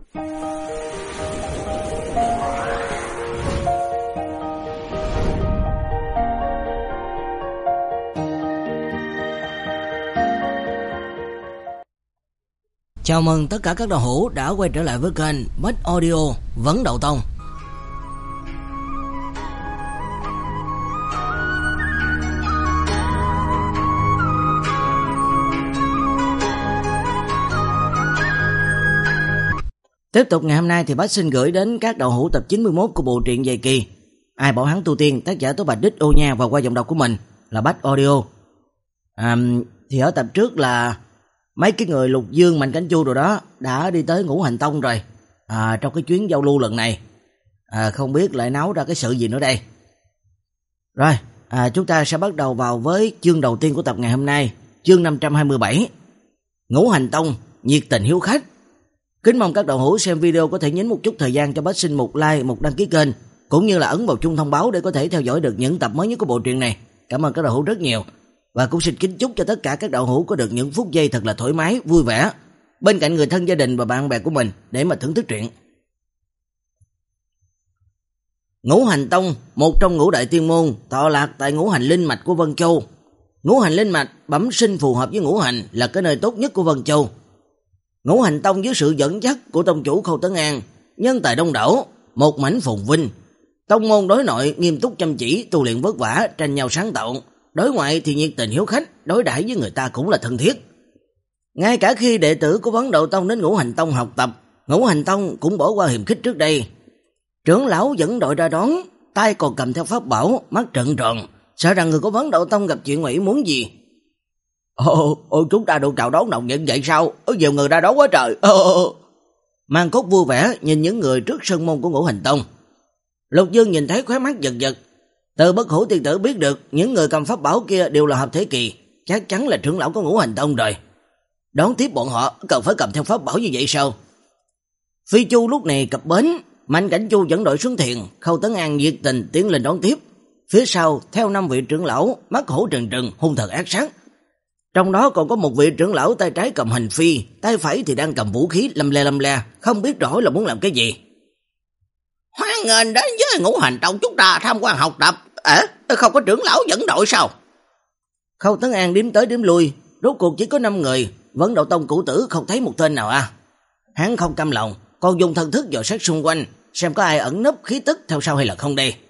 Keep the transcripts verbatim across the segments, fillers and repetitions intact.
Chào mừng tất cả các đạo hữu đã quay trở lại với kênh Bách Audio Vấn Đậu Tông. Tiếp tục ngày hôm nay thì Bách xin gửi đến các đạo hữu tập chín mươi mốt của bộ truyện Dày Kỳ Ai Bảo Hắn Tu Tiên, tác giả Tố Bạch Đích Ô Nha, và qua giọng đọc của mình là Bách Audio. À, thì ở tập trước là mấy cái người Lục Dương, Mạnh Cảnh Chu rồi đó đã đi tới Ngũ Hành Tông rồi. À, trong cái chuyến giao lưu lần này, à, không biết lại náo ra cái sự gì nữa đây. Rồi, à, chúng ta sẽ bắt đầu vào với chương đầu tiên của tập ngày hôm nay, chương năm trăm hai mươi bảy. Ngũ Hành Tông nhiệt tình hiếu khách. Kính mong các đạo hữu xem video có thể nhấn một chút thời gian cho Bách xin một like, một đăng ký kênh, cũng như là ấn vào chuông thông báo để có thể theo dõi được những tập mới nhất của bộ truyện này. Cảm ơn các đạo hữu rất nhiều. Và cũng xin kính chúc cho tất cả các đạo hữu có được những phút giây thật là thoải mái, vui vẻ bên cạnh người thân, gia đình và bạn bè của mình để mà thưởng thức truyện. Ngũ Hành Tông, một trong ngũ đại tiên môn, tọa lạc tại ngũ hành linh mạch của Vân Châu. Ngũ hành linh mạch bẩm sinh phù hợp với ngũ hành, là cái nơi tốt nhất của Vân Châu. Ngũ Hành Tông dưới sự dẫn dắt của tông chủ Khâu Tấn An, nhân tài đông đảo, một mảnh phồn vinh. Tông môn đối nội nghiêm túc chăm chỉ, tu luyện vất vả, tranh nhau sáng tạo. Đối ngoại thì nhiệt tình hiếu khách, đối đãi với người ta cũng là thân thiết. Ngay cả khi đệ tử của Vấn Đậu Tông đến Ngũ Hành Tông học tập, Ngũ Hành Tông cũng bỏ qua hiềm khích trước đây. Trưởng lão dẫn đội ra đón, tay còn cầm theo pháp bảo, mắt trợn tròn, sợ rằng người của Vấn Đậu Tông gặp chuyện ngoài ý muốn gì. Ồ, ồ, chúng ta được chào đón nồng nhiệt vậy sao? Có nhiều người ra đón quá trời. Ồ. Mang Cốt vui vẻ nhìn những người trước sân môn của Ngũ Hành Tông. Lục Dương nhìn thấy khóe mắt giật giật. Từ Bất Hủ tiên tử biết được những người cầm pháp bảo kia đều là hợp thể kỳ, chắc chắn là trưởng lão của Ngũ Hành Tông rồi. Đón tiếp bọn họ cần phải cầm theo pháp bảo như vậy sao? Phi Chu lúc này cập bến, Mạnh Cảnh Chu dẫn đội xuống thuyền, Khâu Tấn An nhiệt tình tiến lên đón tiếp. Phía sau theo năm vị trưởng lão, mắt hổ trừng trừng, hung thần ác sát. Trong đó còn có một vị trưởng lão tay trái cầm hành phi, tay phải thì đang cầm vũ khí lâm le lâm le, không biết rõ là muốn làm cái gì. Hoan nghênh đến với Ngũ Hành Tông chúng ta tham quan học tập. Ờ, không có trưởng lão dẫn đội sao? Khâu Tấn An đếm tới đếm lui, rốt cuộc chỉ có năm người, Vấn Đậu Tông cũ tử không thấy một tên nào à. Hắn không cam lòng, còn dùng thần thức dò xét xung quanh, xem có ai ẩn nấp khí tức theo sau hay là không đây.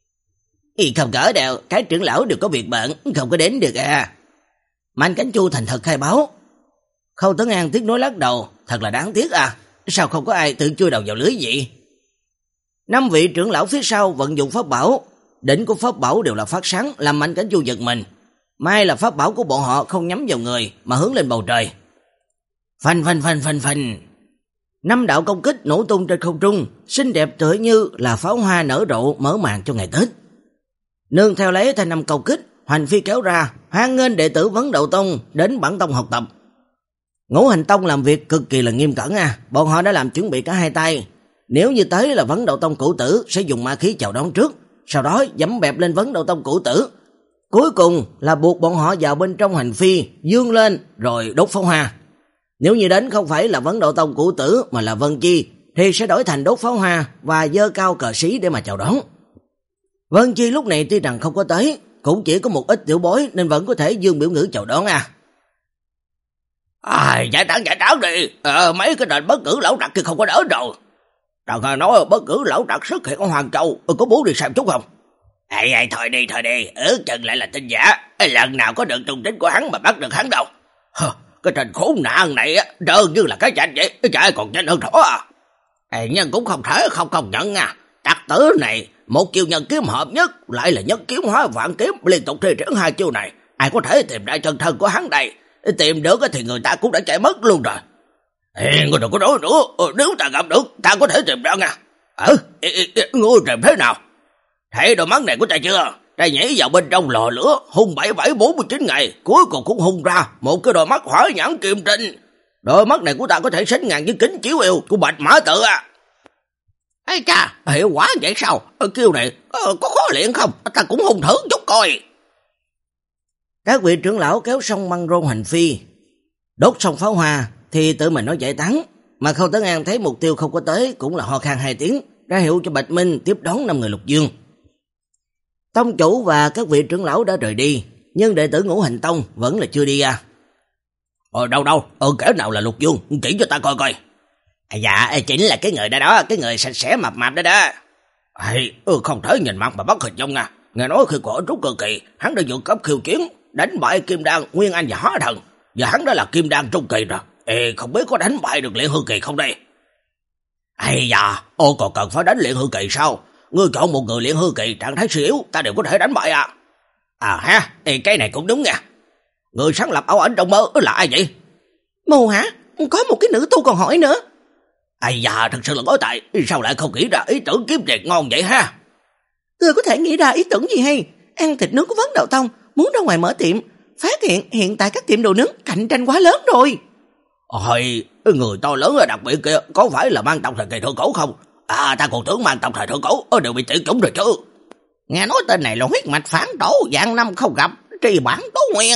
Ý không cỡ đâu, cái trưởng lão đều có việc bận, không có đến được à. Mạnh Cảnh Chu thành thật khai báo. Khâu Tấn An tiếc nuối lắc đầu, thật là đáng tiếc à, sao không có ai tự chui đầu vào lưới vậy? Năm vị trưởng lão phía sau vận dụng pháp bảo, đỉnh của pháp bảo đều là phát sáng, làm Mạnh Cảnh Chu giật mình. May là pháp bảo của bọn họ không nhắm vào người mà hướng lên bầu trời. Phanh phanh phanh phanh phanh. Năm đạo công kích nổ tung trên không trung, xinh đẹp tựa như là pháo hoa nở rộ mở màn cho ngày Tết. Nương theo lấy thanh năm công kích, hành phi kéo ra, hoan nghênh đệ tử Vấn Đậu Tông đến bản tông học tập. Ngũ Hành Tông làm việc cực kỳ là nghiêm cẩn à, bọn họ đã làm chuẩn bị cả hai tay. Nếu như tới là Vấn Đậu Tông cũ tử sẽ dùng ma khí chào đón trước, sau đó giẫm bẹp lên Vấn Đậu Tông cũ tử. Cuối cùng là buộc bọn họ vào bên trong hành phi, dương lên rồi đốt pháo hoa. Nếu như đến không phải là Vấn Đậu Tông cũ tử mà là Vân Chi thì sẽ đổi thành đốt pháo hoa và dơ cao cờ sĩ để mà chào đón. Vân Chi lúc này tuy rằng không có tới, cũng chỉ có một ít tiểu bối nên vẫn có thể dương biểu ngữ chào đón à. À, giải tán giải tán đi, ờ, mấy cái đền bất cử lão trặc kia không có đỡ rồi. Tao nghe nói bất cử lão trặc xuất hiện ở Hoàng Châu, có muốn đi xem chút không? Ê, ê, thôi đi, thôi đi, ước chừng lại là tin giả, lần nào có được tung tích của hắn mà bắt được hắn đâu. Hờ, cái tên khốn nạn này á, trơn như là cái chạch vậy, chạy còn nhanh hơn thỏ à. Ê, nhưng cũng không thể không công nhận nha, tặc tử này, một chiêu nhân kiếm hợp nhất, lại là nhất kiếm hóa vạn kiếm, liên tục thi triển hai chiêu này, ai có thể tìm ra chân thân của hắn đây, tìm được thì người ta cũng đã chạy mất luôn rồi. Ê, ngươi đừng có nói nữa, nếu ta gặp được, ta có thể tìm ra nha. Ừ, ngươi tìm thế nào? Thấy đôi mắt này của ta chưa? Ta nhảy vào bên trong lò lửa, hung bảy bảy bốn mươi chín ngày, cuối cùng cũng hung ra một cái đôi mắt hỏa nhãn kim tinh. Đôi mắt này của ta có thể sánh ngang với kính chiếu yêu của Bạch Mã Tự à. Ê cha, hiệu quả vậy sao? Kiêu này có khó luyện không? Ta cũng hung thử chút coi. Các vị trưởng lão kéo xong băng rôn hành phi, đốt xong pháo hoa thì tự mình nói giải tán. mà Khâu Tấn An thấy mục tiêu không có tới cũng là ho khan hai tiếng, ra hiệu cho Bạch Minh tiếp đón năm người Lục Dương. Tông chủ và các vị trưởng lão đã rời đi, nhưng đệ tử Ngũ Hành Tông vẫn là chưa đi ra. Ờ đâu đâu, ờ kẻ nào là Lục Dương, chỉ cho ta coi coi. À, dạ, chính là cái người đó đó, cái người sạch sẽ mập mạp đó đó. Ê, ừ, không thể nhìn mặt mà bắt hình dung nha. Nghe nói khi còn ở Trúc Cơ Kỳ, hắn đã vượt cấp khiêu chiến, đánh bại Kim Đan, Nguyên Anh và Hóa Thần, và hắn đã là Kim Đan Trung Kỳ rồi. Ê, không biết có đánh bại được Luyện Hư Kỳ không đây? Ây da, ô còn cần phải đánh Luyện Hư Kỳ sao? Ngươi chọn một người Luyện Hư Kỳ trạng thái suy yếu, ta đều có thể đánh bại à? À ha, ê, cái này cũng đúng nha. Người sáng lập ảo ảnh trong mơ là ai vậy? Mù hả? Có một cái nữ tu còn hỏi nữa. Ây da, thật sự là có tài, sao lại không nghĩ ra ý tưởng kiếm tiền ngon vậy ha? Ngươi có thể nghĩ ra ý tưởng gì hay? Ăn thịt nướng của Vấn Đạo Tông, muốn ra ngoài mở tiệm, phát hiện hiện tại các tiệm đồ nướng cạnh tranh quá lớn rồi. Ôi, người to lớn ở đặc biệt kia có phải là mang tộc thời kỳ thượng cổ không? À, ta còn tưởng mang tộc thời thượng cổ đều bị tiểu chủng rồi chứ. Nghe nói tên này là huyết mạch phản tổ, vạn năm không gặp, trì bản tố nguyên.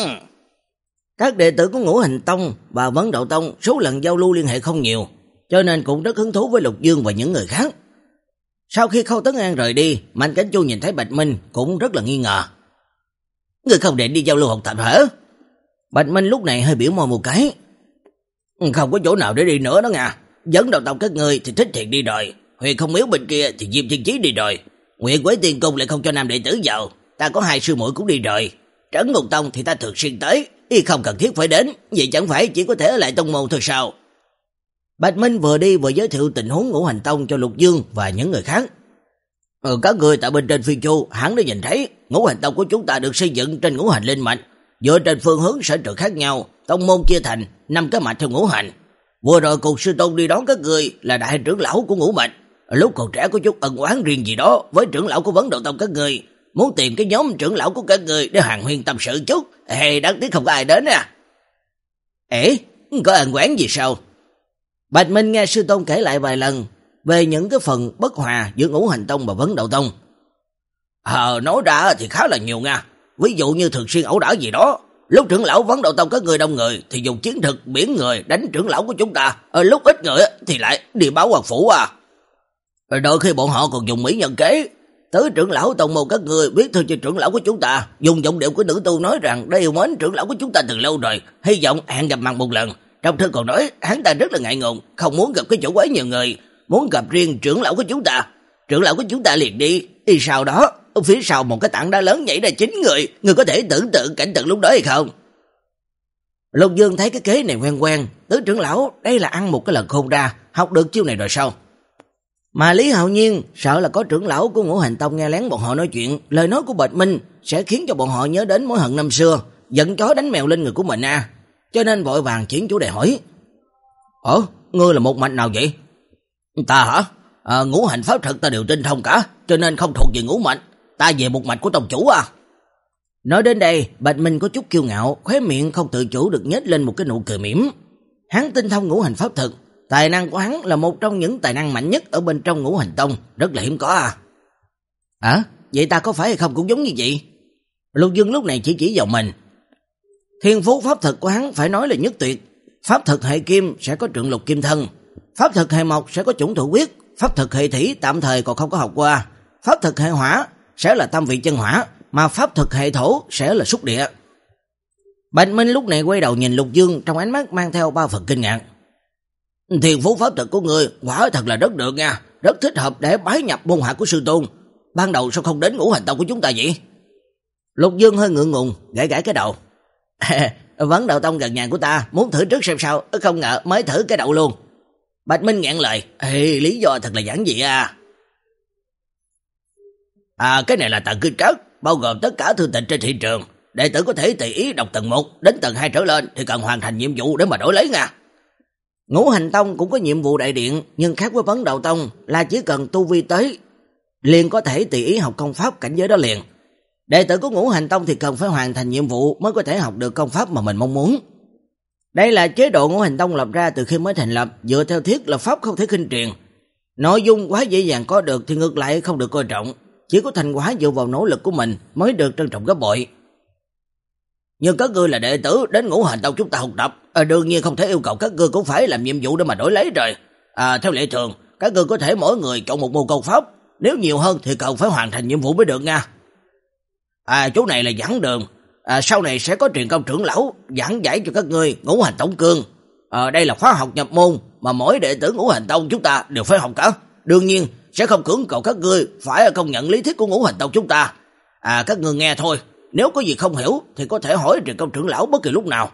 Các đệ tử của Ngũ Hành Tông và Vấn Đạo Tông số lần giao lưu liên hệ không nhiều, cho nên cũng rất hứng thú với Lục Dương và những người khác. Sau khi Khâu Tấn An rời đi, Mạnh Cảnh Chu nhìn thấy Bạch Minh cũng rất là nghi ngờ. Người không định đi giao lưu học tập hả? Bạch Minh lúc này hơi biểu môi một cái. Không có chỗ nào để đi nữa đó nha. Vấn Đạo Tông các người thì thích thiện đi rồi, Huyền Không Miếu bên kia thì Diêm Thiên Chí đi rồi, Nguyệt Quế Tiên Cung lại không cho nam đệ tử vào. Ta có hai sư muội cũng đi rồi. Trấn Ngục Tông thì ta thường xuyên tới, y không cần thiết phải đến, vậy chẳng phải chỉ có thể ở lại tông môn thôi sao? Bạch Minh vừa đi vừa giới thiệu tình huống Ngũ Hành Tông cho Lục Dương và những người khác. Ừ, các người tại bên trên Phi Chu hẳn đã nhìn thấy, Ngũ Hành Tông của chúng ta được xây dựng trên ngũ hành linh mạch, dựa trên phương hướng sở trường khác nhau, tông môn chia thành năm cái mạch theo ngũ hành. Vừa rồi cùng sư tôn đi đón các người là đại trưởng lão của ngũ mạch, lúc còn trẻ có chút ân oán riêng gì đó với trưởng lão của Vấn Đạo Tông các người, muốn tìm cái nhóm trưởng lão của các người để hàng huyên tâm sự chút. Ê, đáng tiếc không có ai đến à. Ê, có ân oán gì sao? Bạch Minh nghe sư tôn kể lại vài lần về những cái phần bất hòa giữa Ngũ Hành Tông và Vấn Đạo Tông. Ờ, nói ra thì khá là nhiều nha. Ví dụ như thường xuyên ẩu đả gì đó. Lúc trưởng lão Vấn Đạo Tông các người đông người thì dùng chiến thực biển người đánh trưởng lão của chúng ta. Ở lúc ít người thì lại đi báo hoàng phủ à. Đôi khi bọn họ còn dùng mỹ nhân kế. Tứ trưởng lão tông môn các người viết thư cho trưởng lão của chúng ta, dùng giọng điệu của nữ tu nói rằng đã yêu mến trưởng lão của chúng ta từ lâu rồi, hy vọng hẹn gặp mặt một lần. Trong thư còn nói hắn ta rất là ngại ngùng, không muốn gặp cái chỗ quá nhiều người, muốn gặp riêng trưởng lão của chúng ta. Trưởng lão của chúng ta liền đi, y sau đó phía sau một cái tảng đá lớn nhảy ra chín người. Người có thể tưởng tượng cảnh tượng lúc đó hay không? Lục Dương thấy cái kế này quen quen. Tứ trưởng lão đây là ăn một cái lần khôn ra, học được chiêu này rồi sao? Mà Lý Hạo Nhiên sợ là có trưởng lão của Ngũ Hành Tông nghe lén bọn họ nói chuyện, lời nói của Bạch Minh sẽ khiến cho bọn họ nhớ đến mối hận năm xưa, giận chó đánh mèo lên người của mình à. Cho nên vội vàng chuyển chủ đề hỏi. Ủa, ngươi là một mạch nào vậy? Ta hả? À, ngũ hành pháp thuật ta đều tinh thông cả, cho nên không thuộc về ngũ mạch. Ta về một mạch của tông chủ à. Nói đến đây, Bạch Minh có chút kiêu ngạo, khóe miệng không tự chủ được nhếch lên một cái nụ cười mỉm. Hắn tinh thông ngũ hành pháp thuật, tài năng của hắn là một trong những tài năng mạnh nhất ở bên trong Ngũ Hành Tông, rất là hiếm có à. À, vậy ta có phải hay không cũng giống như vậy? Lục Dương lúc này chỉ chỉ vào mình. Thiên phú pháp thuật của hắn phải nói là nhất tuyệt. Pháp thuật hệ kim sẽ có trượng lục kim thân, pháp thuật hệ mộc sẽ có chủng thủ quyết, pháp thuật hệ thủy tạm thời còn không có học qua, pháp thuật hệ hỏa sẽ là tam vị chân hỏa, mà pháp thuật hệ thổ sẽ là xúc địa. Bạch Minh lúc này quay đầu nhìn Lục Dương, trong ánh mắt mang theo ba phần kinh ngạc. Thiên phú pháp thuật của ngươi quả thật là rất được nha, rất thích hợp để bái nhập môn hạ của sư tôn. Ban đầu sao không đến Ngũ Hành Tông của chúng ta vậy? Lục Dương hơi ngượng ngùng, gãi gãi cái đầu. Vấn Đạo Tông gần nhà của ta, muốn thử trước xem sao, không ngờ mới thử cái đầu luôn. Bạch Minh ngẹn lời. Ê, lý do thật là giản dị à. À, cái này là tầng kinh trắc, bao gồm tất cả thư tịch trên thị trường. Đệ tử có thể tùy ý đọc tầng một, đến tầng hai trở lên thì cần hoàn thành nhiệm vụ để mà đổi lấy nha. Ngũ Hành Tông cũng có nhiệm vụ đại điện, nhưng khác với Vấn Đạo Tông là chỉ cần tu vi tới liền có thể tùy ý học công pháp cảnh giới đó liền. Đệ tử của Ngũ Hành Tông thì cần phải hoàn thành nhiệm vụ mới có thể học được công pháp mà mình mong muốn. Đây là chế độ Ngũ Hành Tông lập ra từ khi mới thành lập, dựa theo thiết lập pháp không thể khinh truyền. Nội dung quá dễ dàng có được thì ngược lại không được coi trọng, chỉ có thành quả dựa vào nỗ lực của mình mới được trân trọng gấp bội. Nhưng các ngươi là đệ tử đến Ngũ Hành Tông chúng ta học tập, à, đương nhiên không thể yêu cầu các ngươi cũng phải làm nhiệm vụ để mà đổi lấy rồi. À, theo lệ thường, các ngươi có thể mỗi người chọn một môn công pháp, nếu nhiều hơn thì cần phải hoàn thành nhiệm vụ mới được nha. À, chỗ này là giảng đường, à, sau này sẽ có truyền công trưởng lão giảng giải cho các ngươi Ngũ Hành Tổng Cương. À, đây là khóa học nhập môn mà mỗi đệ tử Ngũ Hành Tông chúng ta đều phải học cả. Đương nhiên sẽ không cưỡng cầu các ngươi phải công nhận lý thuyết của Ngũ Hành Tông chúng ta. À, các ngươi nghe thôi, nếu có gì không hiểu thì có thể hỏi truyền công trưởng lão bất kỳ lúc nào.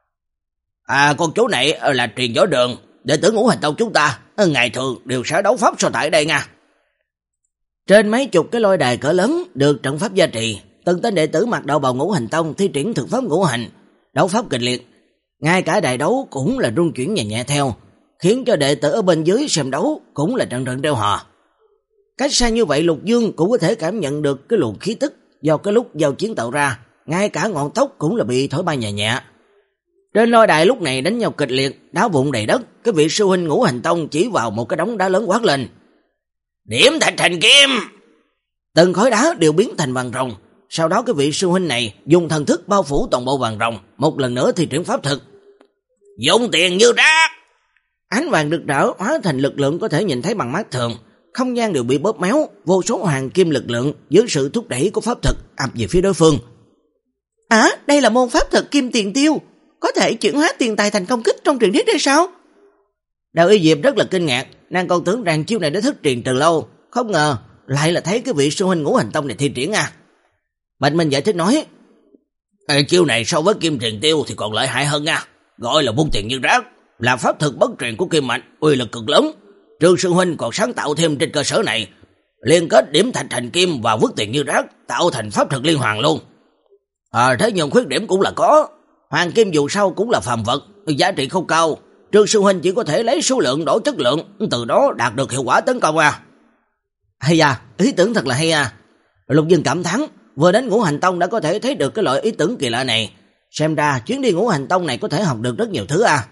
À, con chỗ này là truyền võ đường, đệ tử Ngũ Hành Tông chúng ta ngày thường đều sẽ đấu pháp so tại đây nha. Trên mấy chục cái lôi đài cỡ lớn được trận pháp gia trì, từng tên đệ tử mặc đạo bào Ngũ Hành Tông thi triển thực pháp ngũ hành, đấu pháp kịch liệt. Ngay cả đài đấu cũng là rung chuyển nhẹ nhẹ theo, khiến cho đệ tử ở bên dưới xem đấu cũng là trận trận reo hò. Cách xa như vậy Lục Dương cũng có thể cảm nhận được cái luồng khí tức do cái lúc giao chiến tạo ra, ngay cả ngọn tóc cũng là bị thổi bay nhẹ nhẹ. Trên lôi đài lúc này đánh nhau kịch liệt, đá vụn đầy đất, cái vị sư huynh Ngũ Hành Tông chỉ vào một cái đống đá lớn quát lên: "Điểm thạch thành kim!" Từng khối đá đều biến thành vàng rồng. Sau đó cái vị sư huynh này dùng thần thức bao phủ toàn bộ vàng rồng, một lần nữa thi triển pháp thực. Dùng tiền như rác. Ánh vàng rực rỡ hóa thành lực lượng có thể nhìn thấy bằng mắt thường, không gian đều bị bóp méo, vô số hoàng kim lực lượng dưới sự thúc đẩy của pháp thực ập về phía đối phương. À, đây là môn pháp thực kim tiền tiêu, có thể chuyển hóa tiền tài thành công kích trong truyền thuyết đây sao? Đào Y Diệp rất là kinh ngạc, nàng còn tưởng rằng chiêu này đã thất truyền từ lâu, không ngờ lại là thấy cái vị sư huynh Ngũ Hành Tông này thi triển à. Bạch Minh giải thích nói: Ê, chiêu này so với kim tiền tiêu thì còn lợi hại hơn nha, gọi là buông tiền như rác, là pháp thực bất truyền của kim mạch, uy lực cực lớn. Trương sư huynh còn sáng tạo thêm trên cơ sở này, liên kết điểm thạch thành kim và vứt tiền như rác, tạo thành pháp thực liên hoàn luôn. À, thế nhưng khuyết điểm cũng là có, hoàng kim dù sao cũng là phàm vật, giá trị không cao. Trương sư huynh chỉ có thể lấy số lượng đổi chất lượng, từ đó đạt được hiệu quả tấn công à. Hay à, ý tưởng thật là hay à. Lục Dương cảm thán, vừa đến Ngũ Hành Tông đã có thể thấy được cái loại ý tưởng kỳ lạ này, xem ra chuyến đi Ngũ Hành Tông này có thể học được rất nhiều thứ à.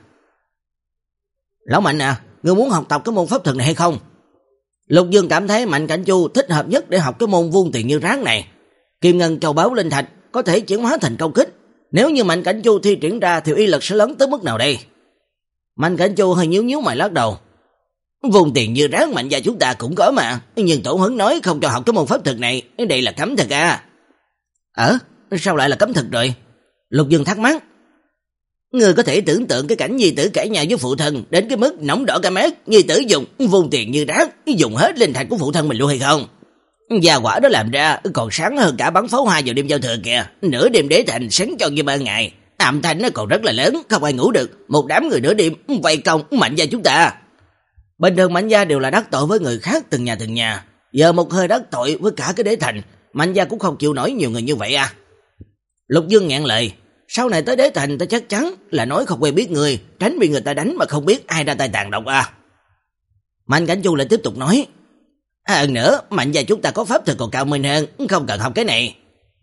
Lão Mạnh à, ngươi muốn học tập cái môn pháp thực này hay không? Lục Dương cảm thấy Mạnh Cảnh Chu thích hợp nhất để học cái môn vuông tiền như rác này. Kim ngân châu báu linh thạch có thể chuyển hóa thành công kích, nếu như Mạnh Cảnh Chu thi triển ra thì uy lực sẽ lớn tới mức nào đây? Mạnh Cảnh Chu hơi nhíu nhíu mày lắc đầu. Vuông tiền như rác Mạnh gia chúng ta cũng có mà, nhưng Tổ Hứng nói không cho học cái môn pháp thực này, đây là cấm thực à. Ờ, sao lại là cấm thực rồi? Lục Dương thắc mắc. Ngươi có thể tưởng tượng cái cảnh nhi tử cãi nhau với phụ thân đến cái mức nóng đỏ cả mắt, nhi tử dùng vuông tiền như rác, dùng hết linh thạch của phụ thân mình luôn hay không? Gia quả đó làm ra còn sáng hơn cả bắn pháo hoa vào đêm giao thừa kìa, nửa đêm đế thành sáng cho như ban ngày, âm thanh nó còn rất là lớn, không ai ngủ được, một đám người nửa đêm vây công Mạnh gia chúng ta. Bình thường Mạnh gia đều là đắc tội với người khác từng nhà từng nhà, giờ một hơi đắc tội với cả cái đế thành, Mạnh gia cũng không chịu nổi nhiều người như vậy à. Lục Dương ngẹn lời, sau này tới đế thành ta chắc chắn là nói không quen biết người, tránh bị người ta đánh mà không biết ai ra tay tàn độc à. Mạnh Cảnh Chu lại tiếp tục nói, à, hơn nữa Mạnh gia chúng ta có pháp thực còn cao minh hơn, không cần học cái này.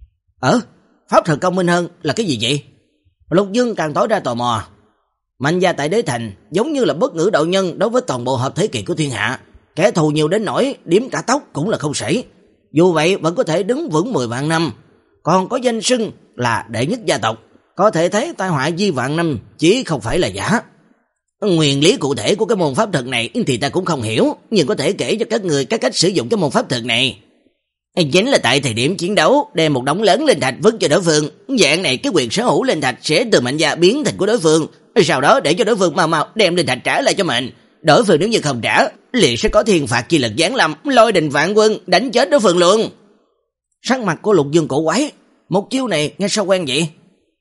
Ờ, pháp thực cao minh hơn là cái gì vậy? Lục Dương càng tỏ ra tò mò. Mạnh gia tại đế thành giống như là bất ngữ đạo nhân đối với toàn bộ hợp thế kỳ của thiên hạ, kẻ thù nhiều đến nỗi điếm cả tóc cũng là không sảy. Dù vậy vẫn có thể đứng vững mười vạn năm, còn có danh xưng là đệ nhất gia tộc, có thể thấy tai họa di vạn năm chỉ không phải là giả. Nguyên lý cụ thể của cái môn pháp thuật này thì ta cũng không hiểu, nhưng có thể kể cho các người các cách sử dụng cái môn pháp thuật này. Chính là tại thời điểm chiến đấu đem một đống lớn linh thạch vứt cho đối phương, dạng này cái quyền sở hữu linh thạch sẽ từ Mạnh gia biến thành của đối phương, sau đó để cho đối phương mau mau đem linh thạch trả lại cho mình. Đối phương nếu như không trả, liền sẽ có thiên phạt chi lực giáng lâm, lôi đình vạn quân đánh chết đối phương luôn. Sắc mặt của Lục Dương cổ quái, một chiêu này nghe sao quen vậy?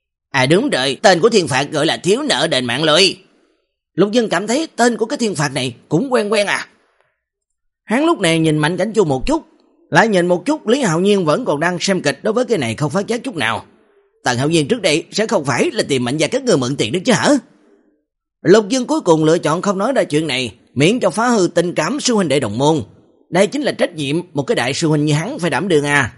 À đúng rồi, tên của thiên phạt gọi là thiếu nợ đền mạng lôi. Lục Dương cảm thấy tên của cái thiên phạt này cũng quen quen à. Hắn lúc này nhìn Mạnh Cảnh Chu một chút, lại nhìn một chút Lý Hạo Nhiên vẫn còn đang xem kịch, đối với cái này không phát giác chút nào. Tần Hạo Nhiên trước đây sẽ không phải là tìm Mạnh gia các người mượn tiền được chứ hả? Lục Dương cuối cùng lựa chọn không nói ra chuyện này, miễn cho phá hư tình cảm sư huynh đệ đồng môn. Đây chính là trách nhiệm một cái đại sư huynh như hắn phải đảm đương à.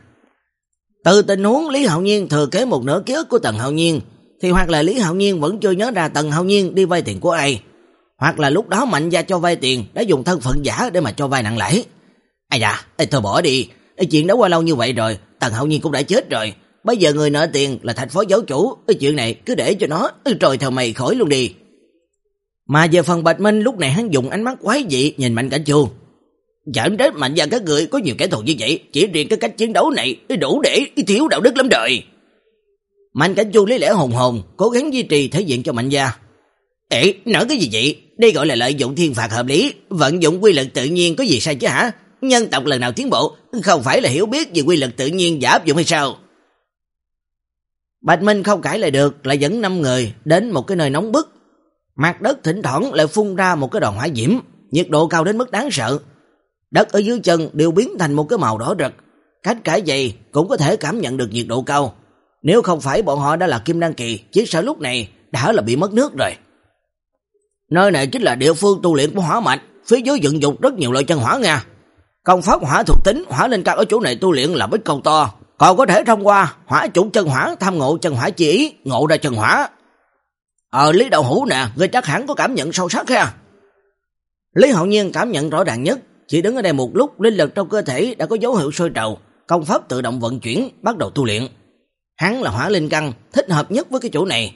Từ tình huống Lý Hạo Nhiên thừa kế một nửa ký ức của Tần Hạo Nhiên, thì hoặc là Lý Hạo Nhiên vẫn chưa nhớ ra Tần Hạo Nhiên đi vay tiền của ai, hoặc là lúc đó Mạnh gia cho vay tiền đã dùng thân phận giả để mà cho vay nặng lãi. À dạ, thôi bỏ đi, chuyện đó qua lâu như vậy rồi, Tần Hạo Nhiên cũng đã chết rồi, bây giờ người nợ tiền là thành phó giáo chủ, chuyện này cứ để cho nó trôi theo mây khỏi luôn đi. Mà về phần Bạch Minh, lúc này hắn dùng ánh mắt quái dị nhìn Mạnh Cảnh Chu. Chẳng trách Mạnh gia các người có nhiều kẻ thù như vậy, chỉ riêng cái cách chiến đấu này đủ để thiếu đạo đức lắm rồi. Mạnh Cảnh Chu lấy lẽ hồn hồn, cố gắng duy trì thể diện cho Mạnh gia. Ê, nói cái gì vậy? Đây gọi là lợi dụng thiên phạt hợp lý, vận dụng quy luật tự nhiên có gì sai chứ hả? Nhân tộc lần nào tiến bộ, không phải là hiểu biết về quy luật tự nhiên và áp dụng hay sao? Bạch Minh không cãi lại được, lại dẫn năm người đến một cái nơi nóng bức. Mặt đất thỉnh thoảng lại phun ra một cái đoàn hỏa diễm, nhiệt độ cao đến mức đáng sợ. Đất ở dưới chân đều biến thành một cái màu đỏ rực, cách cãi vậy cũng có thể cảm nhận được nhiệt độ cao. Nếu không phải bọn họ đã là kim đan kỳ, chỉ sợ lúc này đã là bị mất nước rồi. Nơi này chính là địa phương tu luyện của hỏa mạch, phía dưới vận dụng rất nhiều loại chân hỏa nha. Công pháp hỏa thuộc tính, hỏa linh căn ở chỗ này tu luyện là bích cầu to, còn có thể thông qua hỏa chủ chân hỏa tham ngộ chân hỏa chi ý, ngộ ra chân hỏa. Ờ, Lý Đạo Hữu nè, ngươi chắc hẳn có cảm nhận sâu sắc ha. Lý Hạo Nhiên cảm nhận rõ ràng nhất, chỉ đứng ở đây một lúc, linh lực trong cơ thể đã có dấu hiệu sôi trào, công pháp tự động vận chuyển, bắt đầu tu luyện. Hắn là hỏa linh căn, thích hợp nhất với cái chỗ này.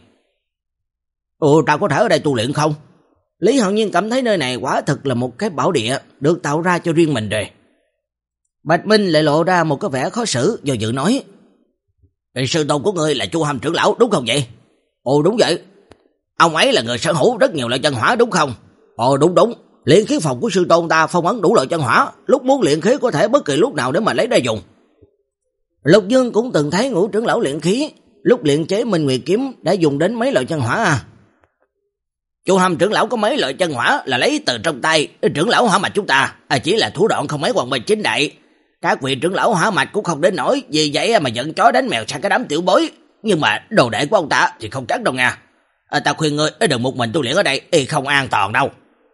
Ồ, ta có thể ở đây tu luyện không? Lý Hạo Nhiên cảm thấy nơi này quả thực là một cái bảo địa được tạo ra cho riêng mình rồi. Bạch Minh lại lộ ra một cái vẻ khó xử, do dự nói: Sư tôn của ngươi là Chu Hàm trưởng lão đúng không vậy? Ồ đúng vậy. Ông ấy là người sở hữu rất nhiều loại chân hỏa đúng không? Ồ đúng đúng, luyện khí phòng của sư tôn ta phong ấn đủ loại chân hỏa, lúc muốn luyện khí có thể bất kỳ lúc nào để mà lấy ra dùng. Lục Dương cũng từng thấy Ngũ trưởng lão luyện khí, lúc luyện chế Minh Nguyệt kiếm đã dùng đến mấy loại chân hỏa à. Chu Hàm trưởng lão có mấy loại chân hỏa là lấy từ trong tay trưởng lão hỏa mạch chúng ta, à, chỉ là thủ đoạn không mấy hoàng bình chính đại. Các vị trưởng lão hỏa mạch cũng không đến nổi, vì vậy mà giận chó đánh mèo sang cái đám tiểu bối. Nhưng mà đồ đệ của ông ta thì không chắc đâu nha. À, ta khuyên ngươi đừng một mình tu luyện ở đây, y không an toàn đâu.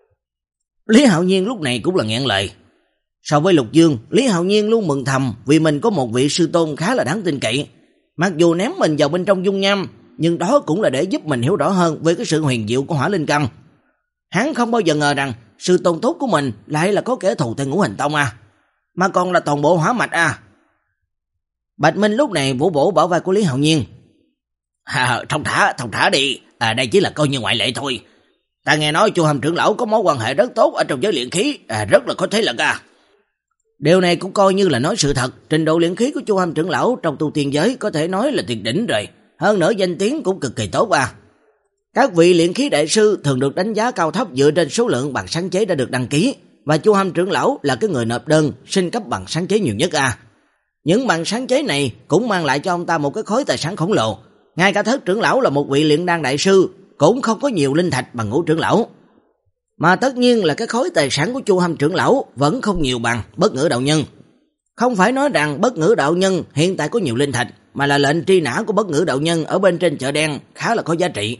Lý Hạo Nhiên lúc này cũng là nghẹn lời. So với Lục Dương, Lý Hạo Nhiên luôn mừng thầm vì mình có một vị sư tôn khá là đáng tin cậy. Mặc dù ném mình vào bên trong dung nham, nhưng đó cũng là để giúp mình hiểu rõ hơn về cái sự huyền diệu của hỏa linh căn. Hắn không bao giờ ngờ rằng sư tôn tốt của mình lại là có kẻ thù tại Ngũ Hành Tông à, mà còn là toàn bộ hỏa mạch à. Bạch Minh lúc này vỗ vỗ bả vai của Lý Hạo Nhiên. À, thông thả, thông thả đi, à, đây chỉ là coi như ngoại lệ thôi. Ta nghe nói Chu Hàm trưởng lão có mối quan hệ rất tốt ở trong giới luyện khí, à, rất là có thế lực à. Điều này cũng coi như là nói sự thật, trình độ luyện khí của Chu Hàm trưởng lão trong tu tiên giới có thể nói là tuyệt đỉnh rồi, hơn nữa danh tiếng cũng cực kỳ tốt à. Các vị luyện khí đại sư thường được đánh giá cao thấp dựa trên số lượng bằng sáng chế đã được đăng ký, và Chu Hàm trưởng lão là cái người nộp đơn xin cấp bằng sáng chế nhiều nhất à. Những bằng sáng chế này cũng mang lại cho ông ta một cái khối tài sản khổng lồ. Ngay cả Thất trưởng lão là một vị luyện đan đại sư cũng không có nhiều linh thạch bằng Ngũ trưởng lão. Mà tất nhiên là cái khối tài sản của Chu Hàm trưởng lão vẫn không nhiều bằng Bất Ngữ đạo nhân. Không phải nói rằng Bất Ngữ đạo nhân hiện tại có nhiều linh thạch, mà là lệnh truy nã của Bất Ngữ đạo nhân ở bên trên chợ đen khá là có giá trị.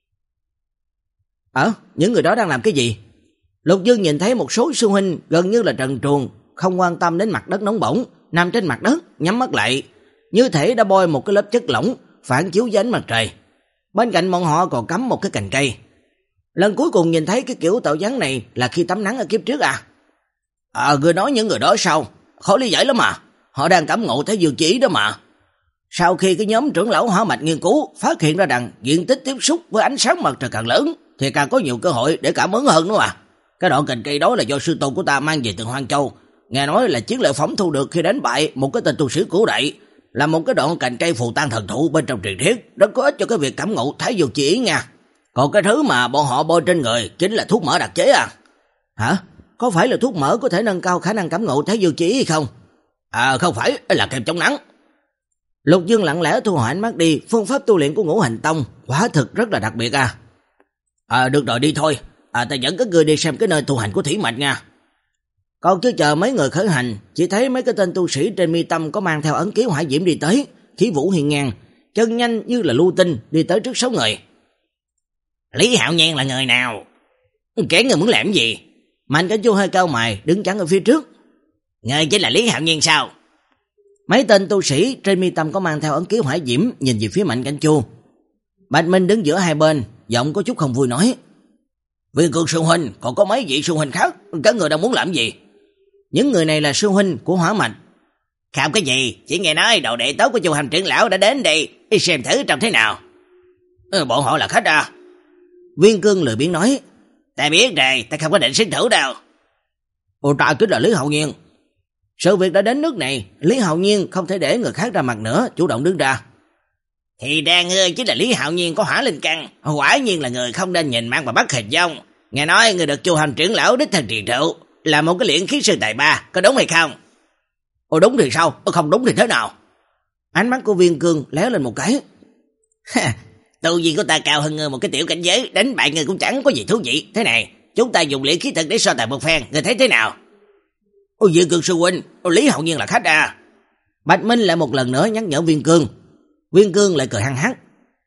Ờ, những người đó đang làm cái gì? Lục Dương nhìn thấy một số sư huynh gần như là trần truồng, không quan tâm đến mặt đất nóng bỏng, nằm trên mặt đất, nhắm mắt lại, như thể đã bôi một cái lớp chất lỏng phản chiếu dưới ánh mặt trời. Bên cạnh bọn họ còn cắm một cái cành cây. Lần cuối cùng nhìn thấy cái kiểu tạo dáng này là khi tắm nắng ở kiếp trước à? À, người nói những người đó sao? Khó lý giải lắm mà. Họ đang cảm ngộ Thái Dương chỉ đó mà. Sau khi cái nhóm trưởng lão hỏa mạch nghiên cứu phát hiện ra rằng diện tích tiếp xúc với ánh sáng mặt trời càng lớn thì càng có nhiều cơ hội để cảm ứng hơn nữa mà. Cái đoạn cành cây đó là do sư tôn của ta mang về từ Hoang Châu. Nghe nói là chiến lợi phẩm thu được khi đánh bại một cái tên tu sĩ cổ đại, là một cái đoạn cành cây phù tan thần thụ bên trong truyền thuyết, rất có ích cho cái việc cảm ngộ Thái Dương chỉ ý nha. Còn cái thứ mà bọn họ bôi trên người chính là thuốc mỡ đặc chế à? Hả? Có phải là thuốc mỡ có thể nâng cao khả năng cảm ngộ Thái Dương chỉ ý không? À không phải, là kem chống nắng. Lục Dương lặng lẽ thu hồi ánh mắt đi, phương pháp tu luyện của Ngũ Hành Tông quả thực rất là đặc biệt à. À được rồi đi thôi, à ta dẫn các người đi xem cái nơi tu hành của Thủy Mạch nha. Còn chưa chờ mấy người khởi hành, chỉ thấy mấy cái tên tu sĩ trên mi tâm có mang theo ấn ký hỏa diễm đi tới, khí vũ hiên ngang, chân nhanh như là lưu tinh đi tới trước sáu người. Lý Hạo Nhiên là người nào? Kẻ người muốn làm gì? Mạnh Cảnh Chu hơi cao mày, đứng chắn ở phía trước. Người chính là Lý Hạo Nhiên sao? Mấy tên tu sĩ trên mi tâm có mang theo ấn ký hỏa diễm nhìn về phía Mạnh Cảnh Chu. Bạch Minh đứng giữa hai bên, giọng có chút không vui nói: Viên Cương sư huynh, còn có mấy vị sư huynh khác, các người đang muốn làm gì? Những người này là sư huynh của hỏa mạch. Không cái gì, chỉ nghe nói đồ đệ tốt của Chu Hành trưởng lão đã đến đây, đi xem thử trông thế nào. Ừ, bọn họ là khách à? Viên Cương lười biếng nói. Ta biết rồi, ta không có định sinh thủ đâu. Ồ, ta chính là Lý Hạo Nhiên. Sự việc đã đến nước này, Lý Hạo Nhiên không thể để người khác ra mặt nữa, chủ động đứng ra. Thì ra ngươi chính là Lý Hạo Nhiên có hỏa linh căn, quả nhiên là người không nên nhìn mặt mà bắt hình dong. Nghe nói người được Chu Hành trưởng lão đích thân truyền thụ, là một cái luyện khí sư tài ba, có đúng hay không? Ồ, đúng thì sao, không đúng thì thế nào? Ánh mắt của Viên Cương léo lên một cái. Tu vi của ta cao hơn ngươi một cái tiểu cảnh giới, đánh bại ngươi cũng chẳng có gì thú vị. Thế này, chúng ta dùng luyện khí thực để so tài một phen, ngươi thấy thế nào? Ôi Viên Cương sư huynh, Lý Hạo Nhiên là khách à? Bạch Minh lại một lần nữa nhắc nhở Viên Cương. Viên Cương lại cười hăng hắc.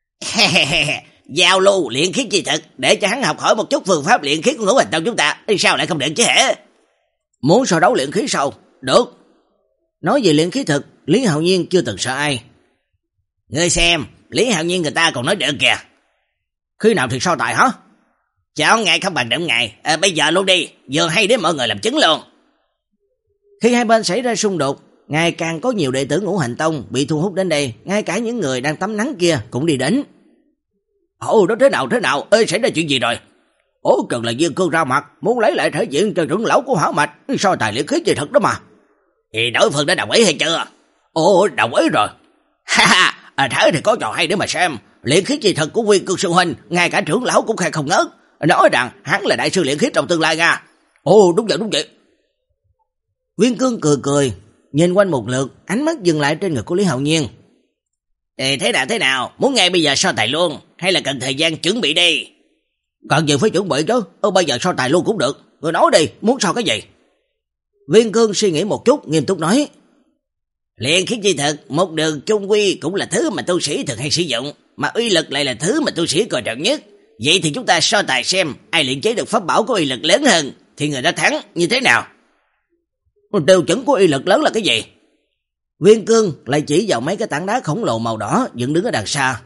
Giao lưu luyện khí chi thực để cho hắn học hỏi một chút phương pháp luyện khí của Ngũ Hành Tông chúng ta, sao lại không được chứ hả? Muốn so đấu luyện khí sao? Được. Nói về luyện khí thực, Lý Hạo Nhiên chưa từng sợ ai. Ngươi xem, Lý Hạo Nhiên người ta còn nói được kìa. Khi nào thì so tài hả? Chọn ngày không bằng đợi ngày, à, bây giờ luôn đi, vừa hay để mọi người làm chứng luôn. Khi hai bên xảy ra xung đột, ngày càng có nhiều đệ tử Ngũ Hành Tông bị thu hút đến đây, ngay cả những người đang tắm nắng kia cũng đi đến. Ồ, đó thế nào thế nào, ê, xảy ra chuyện gì rồi? Ồ, cần là Viên Cương ra mặt, muốn lấy lại thể diện cho trưởng lão của Hỏa Mạch, so tài luyện khí chi thực đó mà. Thì đối phương đã đồng ý hay chưa? Ồ, đồng ý rồi. Ha ha, à, thế thì có trò hay để mà xem. Luyện khí chi thực của Viên Cương sư huynh, ngay cả trưởng lão cũng khai không ngớt, nói rằng hắn là đại sư luyện khí trong tương lai nha. Ồ, đúng vậy đúng vậy. Viên Cương cười cười, nhìn quanh một lượt, ánh mắt dừng lại trên người của Lý Hạo Nhiên. Ê, thế nào thế nào, muốn ngay bây giờ so tài luôn, hay là cần thời gian chuẩn bị đi? Cần gì phải chuẩn bị chứ, ừ, bây giờ so tài luôn cũng được. Người nói đi, muốn so cái gì? Viên Cương suy nghĩ một chút, nghiêm túc nói. Luyện khí chi thực, một đường chung quy cũng là thứ mà tu sĩ thường hay sử dụng, mà uy lực lại là thứ mà tu sĩ coi trọng nhất. Vậy thì chúng ta so tài xem, ai luyện chế được pháp bảo có uy lực lớn hơn, thì người đó thắng, như thế nào? Tiêu chuẩn của uy lực lớn là cái gì? Viên Cương lại chỉ vào mấy cái tảng đá khổng lồ màu đỏ dựng đứng ở đằng xa.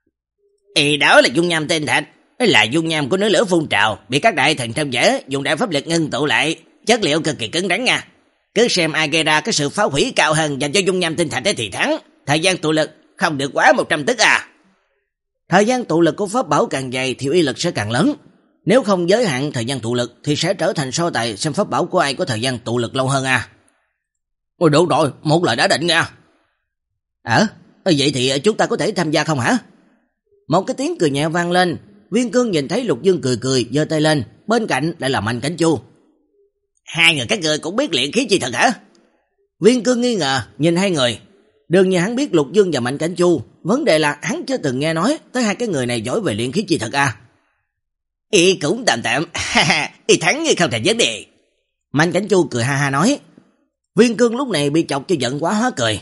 Ý đó là dung nham tinh thạch, là dung nham của núi lửa phun trào, bị các đại thần trong giới dùng đại pháp lực ngưng tụ lại, chất liệu cực kỳ cứng rắn nha. Cứ xem ai gây ra cái sự phá hủy cao hơn dành cho dung nham tinh thạch thì thắng. Thời gian tụ lực không được quá một trăm tức à. Thời gian tụ lực của pháp bảo càng dày thì uy lực sẽ càng lớn. Nếu không giới hạn thời gian tụ lực thì sẽ trở thành so tài xem pháp bảo của ai có thời gian tụ lực lâu hơn à. Ôi đủ rồi, một lời đã định nha. Ờ, à, vậy thì chúng ta có thể tham gia không hả? Một cái tiếng cười nhẹ vang lên. Viên Cương nhìn thấy Lục Dương cười cười, giơ tay lên, bên cạnh lại là Mạnh Cảnh Chu. Hai người các ngươi cũng biết luyện khí chi thực hả? Viên Cương nghi ngờ nhìn hai người. Đương nhiên hắn biết Lục Dương và Mạnh Cảnh Chu, vấn đề là hắn chưa từng nghe nói tới hai cái người này giỏi về luyện khí chi thực à. Y cũng tạm tạm, y thắng như không thành vấn đề. Mạnh Cảnh Chu cười ha ha nói. Viên Cương lúc này bị chọc cho giận quá hóa cười.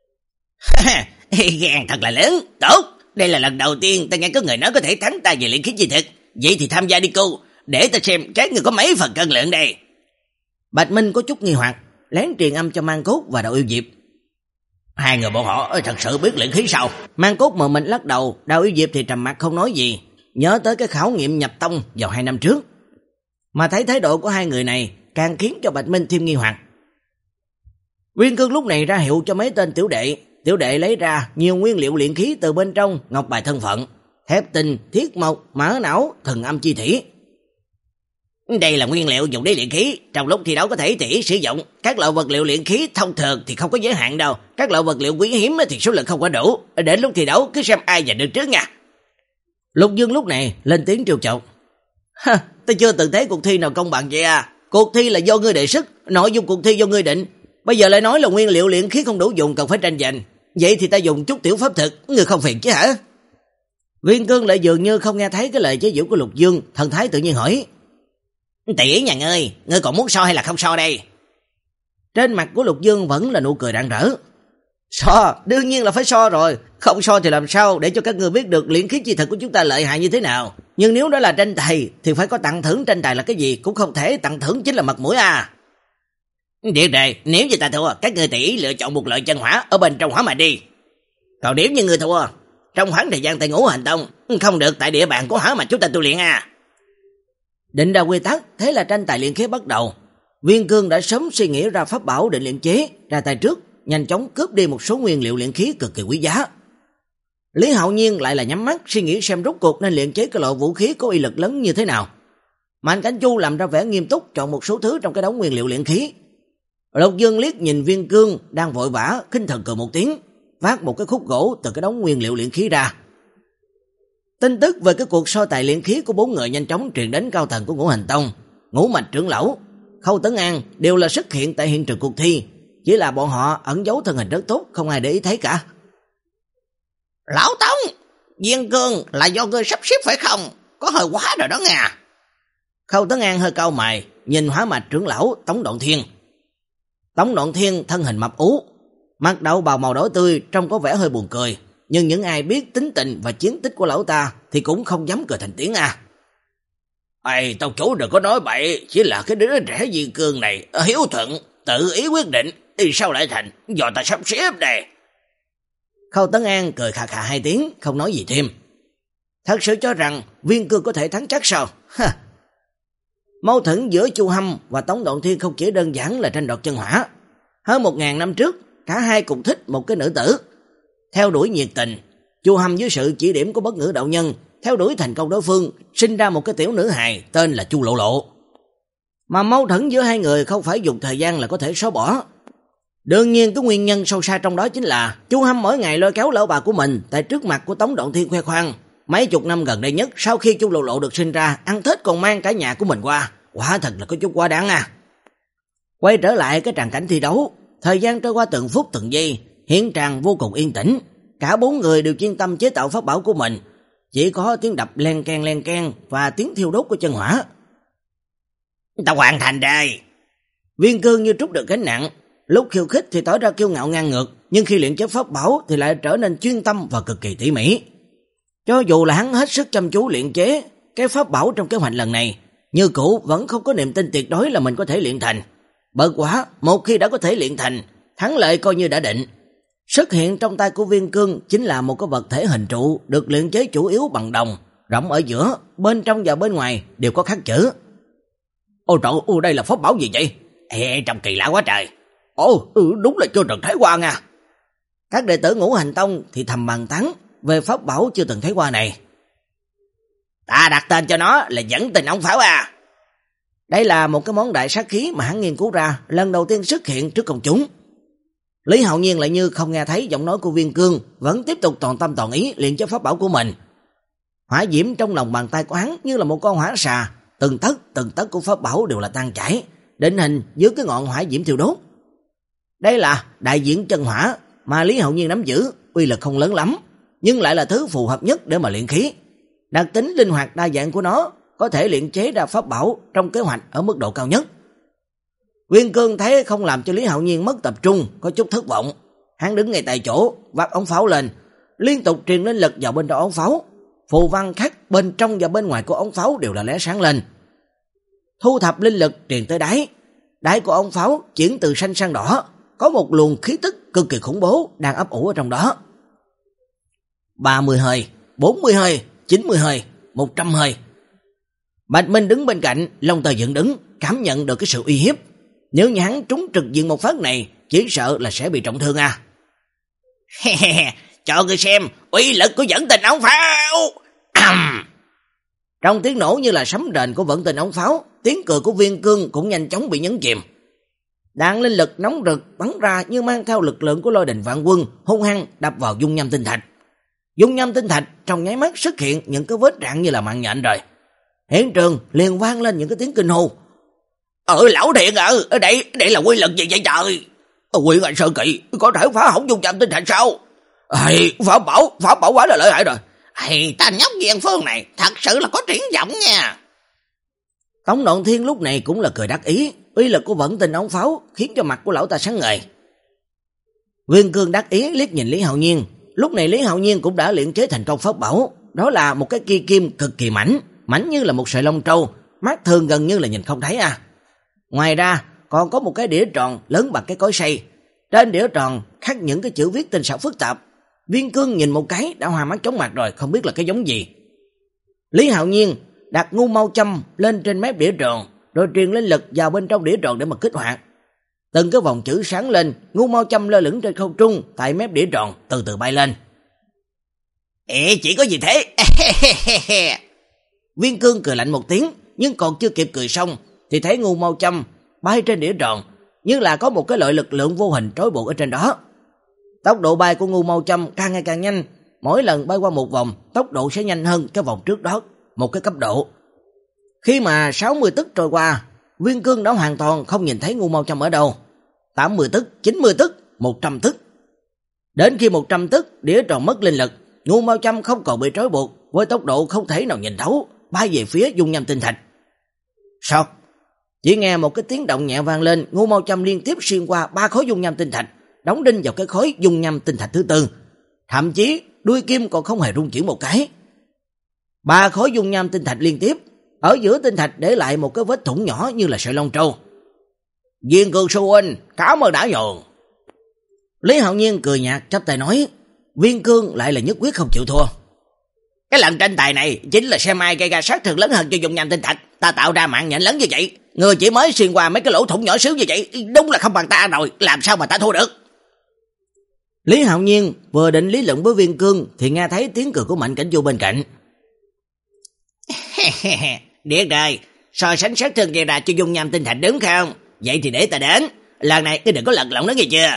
Gan thật là lớn, tốt. Đây là lần đầu tiên ta nghe có người nói có thể thắng ta về luyện khí chi thực. Vậy thì tham gia đi cô, để ta xem các người có mấy phần cân lượng đây. Bạch Minh có chút nghi hoặc, lén truyền âm cho Mang Cốt và Đạo Yêu Diệp. Hai người bọn họ thật sự biết luyện khí sao? Mang Cốt mờ mình lắc đầu, Đạo Yêu Diệp thì trầm mặt không nói gì, nhớ tới cái khảo nghiệm nhập tông vào hai năm trước. Mà thấy thái độ của hai người này càng khiến cho Bạch Minh thêm nghi hoặc. Viên Cương lúc này ra hiệu cho mấy tên tiểu đệ, tiểu đệ lấy ra nhiều nguyên liệu luyện khí từ bên trong ngọc bài thân phận, thép tinh, thiết mộc, mã não, thần âm chi thủy. Đây là nguyên liệu dùng để luyện khí, trong lúc thi đấu có thể tỉ sử dụng. Các loại vật liệu luyện khí thông thường thì không có giới hạn đâu, các loại vật liệu quý hiếm thì số lượng không có đủ. Đến lúc thi đấu cứ xem ai giành được trước nha. Lục Dương lúc này lên tiếng trêu chọc. Ha, ta chưa từng thấy cuộc thi nào công bằng vậy à. Cuộc thi là do ngươi đề xuất, nội dung cuộc thi do ngươi định. Bây giờ lại nói là nguyên liệu luyện khí không đủ dùng cần phải tranh giành. Vậy thì ta dùng chút tiểu pháp thực, ngươi không phiền chứ hả? Viên Cương lại dường như không nghe thấy cái lời chế giễu của Lục Dương, thần thái tự nhiên hỏi. Tỷ nhà ngươi, ngươi còn muốn so hay là không so đây? Trên mặt của Lục Dương vẫn là nụ cười rạng rỡ. So, đương nhiên là phải so rồi. Không so thì làm sao để cho các ngươi biết được luyện khí chi thực của chúng ta lợi hại như thế nào. Nhưng nếu đó là tranh tài thì phải có tặng thưởng, tranh tài là cái gì cũng không thể, tặng thưởng chính là mặt mũi à. Được rồi, nếu như ta thua, các ngươi tỷ lựa chọn một loại chân hỏa ở bên trong hỏa mà đi. Còn nếu như ngươi thua, trong khoảng thời gian tại Ngũ Hành Tông, không được tại địa bàn của hỏa mà chúng ta tu luyện à. Định ra quy tắc, thế là tranh tài luyện khí bắt đầu. Viên Cương đã sớm suy nghĩ ra pháp bảo định luyện chế, ra tay trước, nhanh chóng cướp đi một số nguyên liệu luyện khí cực kỳ quý giá. Lý Hạo Nhiên lại là nhắm mắt suy nghĩ xem rốt cuộc nên luyện chế cái loại vũ khí có uy lực lớn như thế nào. Mạnh Cảnh Chu làm ra vẻ nghiêm túc chọn một số thứ trong cái đống nguyên liệu luyện khí. Lục Dương liếc nhìn Viên Cương đang vội vã, khinh thường cười một tiếng, vác một cái khúc gỗ từ cái đống nguyên liệu luyện khí ra. Tin tức về cái cuộc so tài luyện khí của bốn người nhanh chóng truyền đến cao tầng của Ngũ Hành Tông. Ngũ Mạch trưởng lão, Khâu Tấn An đều là xuất hiện tại hiện trường cuộc thi, chỉ là bọn họ ẩn giấu thân hình rất tốt, không ai để ý thấy cả. Lão Tông, Viên Cương là do ngươi sắp xếp phải không? Có hơi quá rồi đó nha. Khâu Tấn An hơi cau mày, nhìn Hỏa Mạch trưởng lão Tống Đoạn Thiên. Tống Đoạn Thiên thân hình mập ú, mặc đầu bào màu đỏ tươi, trông có vẻ hơi buồn cười, nhưng những ai biết tính tình và chiến tích của lão ta thì cũng không dám cười thành tiếng à. Ê, tông chủ đừng có nói bậy, chỉ là cái đứa trẻ Viên Cương này hiếu thuận, tự ý quyết định, đi sao lại thành do ta sắp xếp đây. Khâu Tấn An cười khà khà hai tiếng, không nói gì thêm. Thật sự cho rằng Viên Cương có thể thắng chắc sao? Ha. Mâu thuẫn giữa Chu Hâm và Tống Đoạn Thiên không chỉ đơn giản là tranh đoạt chân hỏa. Hơn một ngàn năm trước, cả hai cùng thích một cái nữ tử. Theo đuổi nhiệt tình, Chu Hâm dưới sự chỉ điểm của Bất Ngữ đạo nhân, theo đuổi thành công đối phương, sinh ra một cái tiểu nữ hài tên là Chu Lộ Lộ. Mà mâu thuẫn giữa hai người không phải dùng thời gian là có thể xóa bỏ. Đương nhiên cái nguyên nhân sâu xa trong đó chính là Chu Hâm mỗi ngày lôi kéo lão bà của mình tại trước mặt của Tống Đoạn Thiên khoe khoang. Mấy chục năm gần đây nhất, sau khi Chu Lộ Lộ được sinh ra, ăn Tết còn mang cả nhà của mình qua, quả thật là có chút quá đáng à. Quay trở lại cái tràng cảnh thi đấu, thời gian trôi qua từng phút từng giây, hiện tràng vô cùng yên tĩnh, cả bốn người đều chuyên tâm chế tạo pháp bảo của mình, chỉ có tiếng đập len keng len keng và tiếng thiêu đốt của chân hỏa. Ta hoàn thành đây. Viên Cương như trút được gánh nặng, lúc khiêu khích thì tỏ ra kiêu ngạo ngang ngược, nhưng khi luyện chế pháp bảo thì lại trở nên chuyên tâm và cực kỳ tỉ mỉ. Cho dù là hắn hết sức chăm chú luyện chế cái pháp bảo trong kế hoạch lần này, như cũ vẫn không có niềm tin tuyệt đối là mình có thể luyện thành. Bất quá, một khi đã có thể luyện thành, thắng lợi coi như đã định. Xuất hiện trong tay của Viên Cương chính là một cái vật thể hình trụ được luyện chế chủ yếu bằng đồng, rộng ở giữa, bên trong và bên ngoài đều có khắc chữ. Ôi trời ơi, đây là pháp bảo gì vậy? Ê, trông kỳ lạ quá trời. Ồ, ừ, đúng là chưa từng thấy qua nha. Các đệ tử Ngũ Hành Tông thì thầm bàn tán về pháp bảo chưa từng thấy qua này. Ta đặt tên cho nó là Dẫn Tình Ống Pháo à. Đây là một cái món đại sát khí mà hắn nghiên cứu ra, lần đầu tiên xuất hiện trước công chúng. Lý Hạo Nhiên lại như không nghe thấy giọng nói của Viên Cương, vẫn tiếp tục toàn tâm toàn ý luyện chế pháp bảo của mình. Hỏa diễm trong lòng bàn tay của hắn như là một con hỏa xà, từng tấc từng tấc của pháp bảo đều là tan chảy, định hình dưới cái ngọn hỏa diễm thiêu đốt. Đây là đại diện chân hỏa mà Lý Hạo Nhiên nắm giữ, uy lực không lớn lắm, nhưng lại là thứ phù hợp nhất để mà luyện khí. Đặc tính linh hoạt đa dạng của nó có thể luyện chế ra pháp bảo trong kế hoạch ở mức độ cao nhất. Viên Cương thấy không làm cho Lý Hạo Nhiên mất tập trung, có chút thất vọng. Hắn đứng ngay tại chỗ, vác ống pháo lên, liên tục truyền linh lực vào bên trong ống pháo. Phù văn khắc bên trong và bên ngoài của ống pháo đều là lóe sáng lên. Thu thập linh lực truyền tới đáy. Đáy của ống pháo chuyển từ xanh sang đỏ, có một luồng khí tức cực kỳ khủng bố đang ấp ủ ở trong đó. ba mươi hơi, bốn mươi hơi, chín mươi hơi, một trăm hơi. Bạch Minh đứng bên cạnh, lông tơ dựng đứng, cảm nhận được cái sự uy hiếp. Nếu như hắn trúng trực diện một phát này, chỉ sợ là sẽ bị trọng thương à. Cho người xem uy lực của Dẫn Tình Ống Pháo. Ầm. Trong tiếng nổ như là sấm rền của Vận Tình Ống Pháo, tiếng cười của Viên Cương cũng nhanh chóng bị nhấn chìm. Đạn linh lực nóng rực bắn ra như mang theo lực lượng của lôi đình vạn quân, hung hăng đập vào dung nham tinh thạch. Dung nham tinh thạch trong nháy mắt xuất hiện những cái vết rạn như là mạng nhện rồi. Hiện trường liền vang lên những cái tiếng kinh hô. Ờ lão Thiện ạ, ở đây đây là quy lực gì vậy trời? Quy Anh Sơn Kỵ có thể phá hỏng dung nham tinh thạch sao? Ê, pháp bảo, pháp bảo quá là lợi hại rồi. Ê, ta nhóc Viên Phương này thật sự là có triển vọng nha. Tống Đoạn Thiên lúc này cũng là cười đắc ý, uy lực của Vận Tình Ống Pháo khiến cho mặt của lão ta sáng ngời. Viên Cương đắc ý liếc nhìn Lý Hạo Nhiên, lúc này Lý Hạo Nhiên cũng đã luyện chế thành công pháp bảo, đó là một cái kia kim cực kỳ mảnh, mảnh như là một sợi lông trâu, mắt thường gần như là nhìn không thấy à. Ngoài ra còn có một cái đĩa tròn lớn bằng cái cối xay, trên đĩa tròn khắc những cái chữ viết tinh xảo phức tạp. Viên Cương nhìn một cái đã hoa mắt chóng mặt rồi, không biết là cái giống gì. Lý Hạo Nhiên đặt ngu mau châm lên trên mép đĩa tròn, rồi truyền linh lực vào bên trong đĩa tròn để mà kích hoạt. Từng cái vòng chữ sáng lên, Ngưu Mao Châm lơ lửng trên không trung, tại mép đĩa tròn từ từ bay lên. Ê, chỉ có gì thế? Viên Cương cười lạnh một tiếng, nhưng còn chưa kịp cười xong thì thấy Ngưu Mao Châm bay trên đĩa tròn, như là có một cái loại lực lượng vô hình trói buộc ở trên đó. Tốc độ bay của Ngưu Mao Châm càng ngày càng nhanh, mỗi lần bay qua một vòng, tốc độ sẽ nhanh hơn cái vòng trước đó một cái cấp độ. Khi mà sáu mươi tức trôi qua, Viên Cương đã hoàn toàn không nhìn thấy Ngưu Mao Châm ở đâu. tám mươi tức, chín mươi tức, một trăm tức. Đến khi một trăm tức, đĩa tròn mất linh lực, Ngưu Mao Châm không còn bị trói buộc, với tốc độ không thể nào nhìn thấu, bay về phía dung nham tinh thạch. Sao? Chỉ nghe một cái tiếng động nhẹ vang lên, Ngưu Mao Châm liên tiếp xuyên qua ba khối dung nham tinh thạch, đóng đinh vào cái khối dung nham tinh thạch thứ tư. Thậm chí đuôi kim còn không hề rung chuyển một cái. Ba khối dung nham tinh thạch liên tiếp, ở giữa tinh thạch để lại một cái vết thủng nhỏ như là sợi lông trâu. Viên Cương sư huynh, cảm ơn đã nhường. Lý Hạo Nhiên cười nhạt chắp tay nói, Viên Cương lại là nhất quyết không chịu thua. Cái lần tranh tài này chính là xem ai gây ra sát thương lớn hơn cho dung nham tinh thạch. Ta tạo ra mạng nhện lớn như vậy, người chỉ mới xuyên qua mấy cái lỗ thủng nhỏ xíu như vậy, đúng là không bằng ta rồi, làm sao mà ta thua được. Lý Hạo Nhiên vừa định lý luận với Viên Cương thì nghe thấy tiếng cười của Mạnh Cảnh Du bên cạnh. Điệt rồi, so sánh sát thương gây ra cho dung nham tinh thạch đúng không? Vậy thì để ta đến, lần này cứ đừng có lật lọng nữa nghe chưa.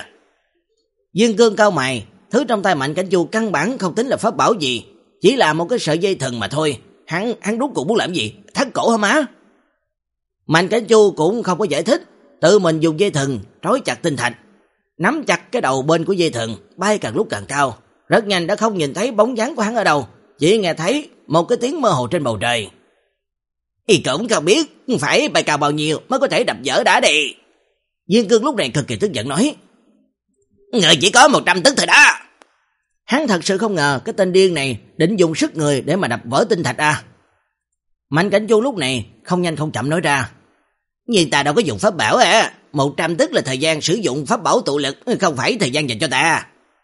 Viên Cương cau mày, thứ trong tay Mạnh Cảnh Du căn bản không tính là pháp bảo gì, chỉ là một cái sợi dây thừng mà thôi. Hắn hắn rút cuộc muốn làm gì? Thắt cổ hả má? Mạnh Cảnh Du cũng không có giải thích, tự mình dùng dây thừng trói chặt tinh thạch, nắm chặt cái đầu bên của dây thừng, bay càng lúc càng cao. Rất nhanh đã không nhìn thấy bóng dáng của hắn ở đâu, chỉ nghe thấy một cái tiếng mơ hồ trên bầu trời. Y cũng không biết phải bay cao bao nhiêu mới có thể đập vỡ đã đi. Viên Cương lúc này cực kỳ tức giận nói, người chỉ có một trăm tức thôi đó. Hắn thật sự không ngờ cái tên điên này định dùng sức người để mà đập vỡ tinh thạch à. Mạnh Cảnh Du lúc này không nhanh không chậm nói ra, nhưng ta đâu có dùng pháp bảo à, một trăm tức là thời gian sử dụng pháp bảo tụ lực, không phải thời gian dành cho ta.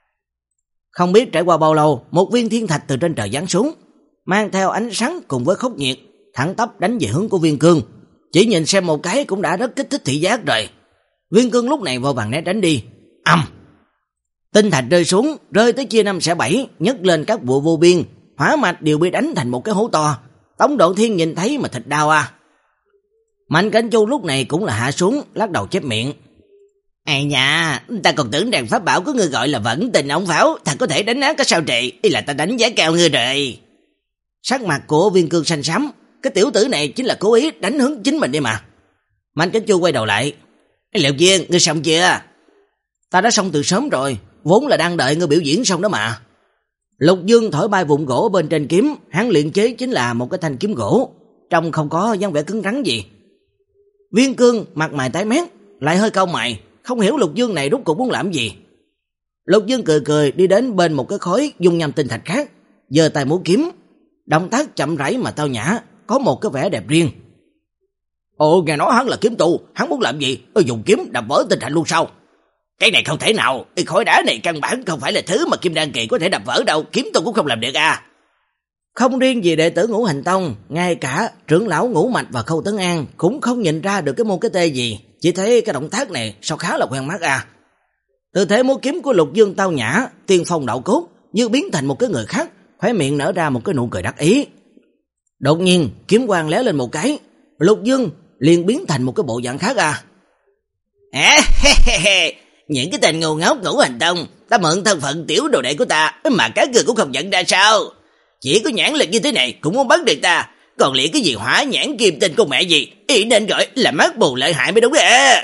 Không biết trải qua bao lâu, một viên thiên thạch từ trên trời giáng xuống, mang theo ánh sáng cùng với khốc nhiệt, thẳng tắp đánh về hướng của Viên Cương. Chỉ nhìn xem một cái cũng đã rất kích thích thị giác rồi. Viên Cương lúc này vội vàng né tránh đi. Ầm! Tinh thạch rơi xuống, rơi tới chia năm xẻ bảy, nhấc lên các bụi vô biên, hỏa mạch đều bị đánh thành một cái hố to. Tống Đoạn Thiên nhìn thấy mà thịt đau à. Mạnh Cảnh Du lúc này cũng là hạ xuống, lắc đầu chép miệng. Ai nha, ta còn tưởng rằng pháp bảo của ngươi gọi là vẫn tình ống pháo, thật có thể đánh nát cái sao trị, ý là ta đánh giá cao ngươi rồi. Sắc mặt của Viên Cương xanh xám, cái tiểu tử này chính là cố ý đánh hướng chính mình đi mà. Mạnh Cảnh Du quay đầu lại. Liệu Viên, ngươi xong chưa? Ta đã xong từ sớm rồi, vốn là đang đợi ngươi biểu diễn xong đó mà. Lục Dương thổi bay vụn gỗ bên trên kiếm, hắn luyện chế chính là một cái thanh kiếm gỗ, trông không có dáng vẻ cứng rắn gì. Viên Cương mặt mày tái mét, lại hơi cau mày, không hiểu Lục Dương này rốt cuộc muốn làm gì. Lục Dương cười cười đi đến bên một cái khối dung nham tinh thạch khác, giơ tay múa kiếm, động tác chậm rãi mà tao nhã, có một cái vẻ đẹp riêng. Ồ, nghe nói hắn là kiếm tu, hắn muốn làm gì? Ơ, dùng kiếm đập vỡ tinh thạch luôn sao? Cái này không thể nào, cái khối đá này căn bản không phải là thứ mà Kim Đan Kỳ có thể đập vỡ đâu, kiếm tu cũng không làm được à. Không riêng gì đệ tử Ngũ Hành Tông, ngay cả trưởng lão Ngũ Mạch và Khâu Tấn An cũng không nhìn ra được cái môn cái tê gì, chỉ thấy cái động tác này sao khá là quen mắt à. Tư thế múa kiếm của Lục Dương tao nhã, tiên phong đạo cốt, như biến thành một cái người khác, khóe miệng nở ra một cái nụ cười đắc ý. Đột nhiên, kiếm quang lóe lên một cái, Lục Dương liền biến thành một cái bộ dạng khác à. À, he, he, he. Những cái tên ngu ngốc Ngũ Hành Tông, ta mượn thân phận tiểu đồ đệ của ta mà các người cũng không nhận ra sao? Chỉ có nhãn lực như thế này cũng muốn bắn được ta, còn liệu cái gì hỏa nhãn kim tinh con mẹ gì, ý nên gọi là mắt bù lợi hại mới đúng à.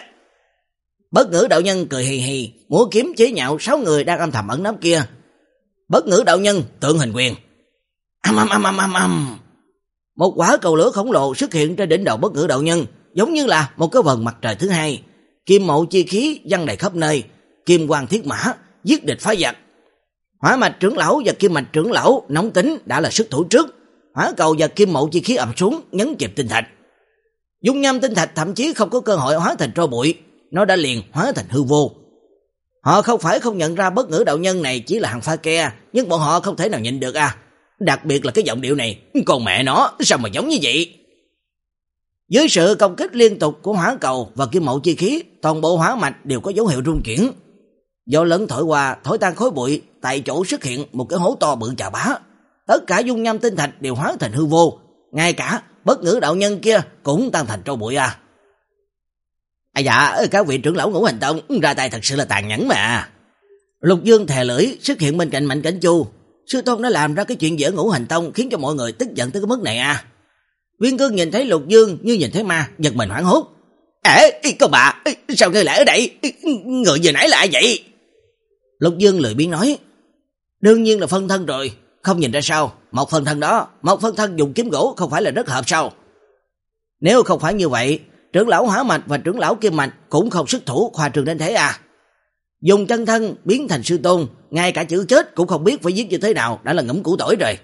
Bất Ngữ đạo nhân cười hì hì, múa kiếm chế nhạo sáu người đang âm thầm ẩn nấp kia. Bất Ngữ đạo nhân tượng hình quyền. Âm âm âm âm âm âm. Một quả cầu lửa khổng lồ xuất hiện trên đỉnh đầu Bất Ngữ đạo nhân, giống như là một cái vầng mặt trời thứ hai. Kim mậu chi khí văng đầy khắp nơi, kim quang thiết mã, giết địch phá giặc. Hỏa mạch trưởng lão và kim mạch trưởng lão nóng tính đã là sức thủ trước, hỏa cầu và kim mậu chi khí ập xuống nhấn chìm tinh thạch. Dung nham tinh thạch thậm chí không có cơ hội hóa thành tro bụi, nó đã liền hóa thành hư vô. Họ không phải không nhận ra Bất Ngữ đạo nhân này chỉ là hàng pha ke, nhưng bọn họ không thể nào nhìn được à. Đặc biệt là cái giọng điệu này, con mẹ nó sao mà giống như vậy. Dưới sự công kích liên tục của hỏa cầu và kim mậu chi khí, toàn bộ hỏa mạch đều có dấu hiệu rung chuyển. Gió lớn thổi qua, thổi tan khói bụi, tại chỗ xuất hiện một cái hố to bự chà bá. Tất cả dung nham tinh thạch đều hóa thành hư vô, ngay cả Bất Ngữ đạo nhân kia cũng tan thành tro bụi à. À dạ, các vị trưởng lão Ngũ Hành Tông ra tay thật sự là tàn nhẫn mà. Lục Dương thè lưỡi xuất hiện bên cạnh Mạnh Cảnh Chu. Sư tôn đã làm ra cái chuyện dở Ngũ Hành Tông khiến cho mọi người tức giận tới cái mức này à. Viên Cương nhìn thấy Lục Dương như nhìn thấy ma, giật mình hoảng hốt. Ê, con bà, sao ngươi lại ở đây? Người vừa nãy là ai vậy? Lục Dương lười biếng nói. Đương nhiên là phân thân rồi, không nhìn ra sao? Một phân thân đó, một phân thân dùng kiếm gỗ không phải là rất hợp sao? Nếu không phải như vậy, trưởng lão Hỏa Mạch và trưởng lão Kim Mạch cũng không sức thủ khoa trương đến thế à. Dùng chân thân biến thành sư tôn, ngay cả chữ chết cũng không biết phải giết như thế nào, đã là ngẫm củ tỏi rồi.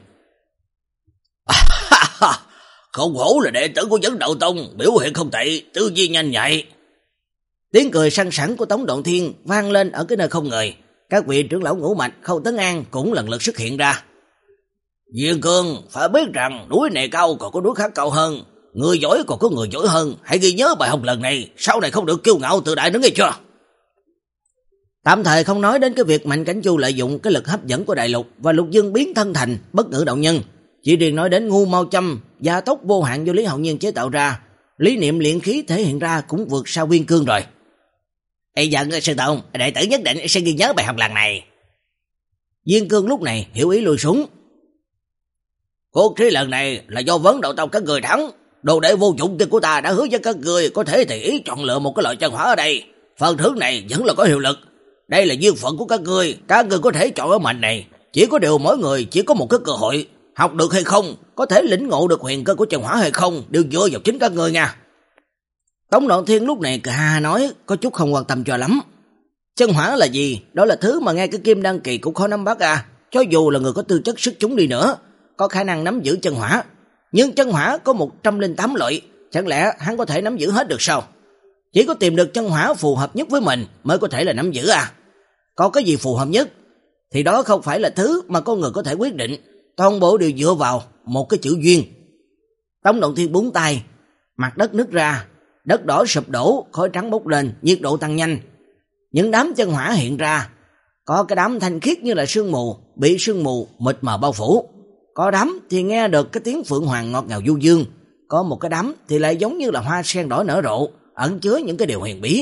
Không hổ là đệ tử của Vấn Đạo Tông, biểu hiện không tệ, tư duy nhanh nhạy. Tiếng cười săn sẵn của Tống Đoạn Thiên vang lên ở cái nơi không người. Các vị trưởng lão Ngũ Mạch, Khâu Tấn An cũng lần lượt xuất hiện ra. Viên Cương, phải biết rằng núi này cao còn có núi khác cao hơn, người giỏi còn có người giỏi hơn, hãy ghi nhớ bài học lần này, sau này không được kiêu ngạo tự đại nữa nghe chưa? Tạm thời không nói đến cái việc Mạnh Cảnh Chu lợi dụng cái lực hấp dẫn của đại lục và Lục Dương biến thân thành Bất Ngữ đạo nhân, chỉ riêng nói đến ngu mau châm gia tốc vô hạn do Lý Hạo Nhiên chế tạo ra, lý niệm luyện khí thể hiện ra cũng vượt xa Viên Cương rồi. Ê giận sư tôn, đệ tử nhất định sẽ ghi nhớ bài học lần này. Viên Cương lúc này hiểu ý lùi xuống. Cuộc thi lần này là do Vấn Đạo Tông các người thắng, đồ đệ vô dụng tiên của ta đã hứa với các người có thể tùy ý chọn lựa một cái loại chân hỏa ở đây, phần thưởng này vẫn là có hiệu lực. Đây là duyên phận của các ngươi, các ngươi có thể chọn ở mạnh này, chỉ có điều mỗi người chỉ có một cái cơ hội, học được hay không, có thể lĩnh ngộ được huyền cơ của chân hỏa hay không, đều dựa vào chính các ngươi nha. Tống Đoạn Thiên lúc này hà nói, có chút không quan tâm cho lắm. Chân hỏa là gì? Đó là thứ mà ngay cái kim đăng kỳ cũng khó nắm bắt à, cho dù là người có tư chất sức chúng đi nữa, có khả năng nắm giữ chân hỏa. Nhưng chân hỏa có một trăm lẻ tám loại, chẳng lẽ hắn có thể nắm giữ hết được sao? Chỉ có tìm được chân hỏa phù hợp nhất với mình mới có thể là nắm giữ à. Có cái gì phù hợp nhất thì đó không phải là thứ mà con người có thể quyết định, toàn bộ đều dựa vào một cái chữ duyên. Tống Đoạn Thiên búng tay, mặt đất nứt ra, đất đỏ sụp đổ, khói trắng bốc lên, nhiệt độ tăng nhanh. Những đám chân hỏa hiện ra, có cái đám thanh khiết như là sương mù, bị sương mù mịt mờ bao phủ. Có đám thì nghe được cái tiếng phượng hoàng ngọt ngào du dương, có một cái đám thì lại giống như là hoa sen đỏ nở rộ, ẩn chứa những cái điều huyền bí.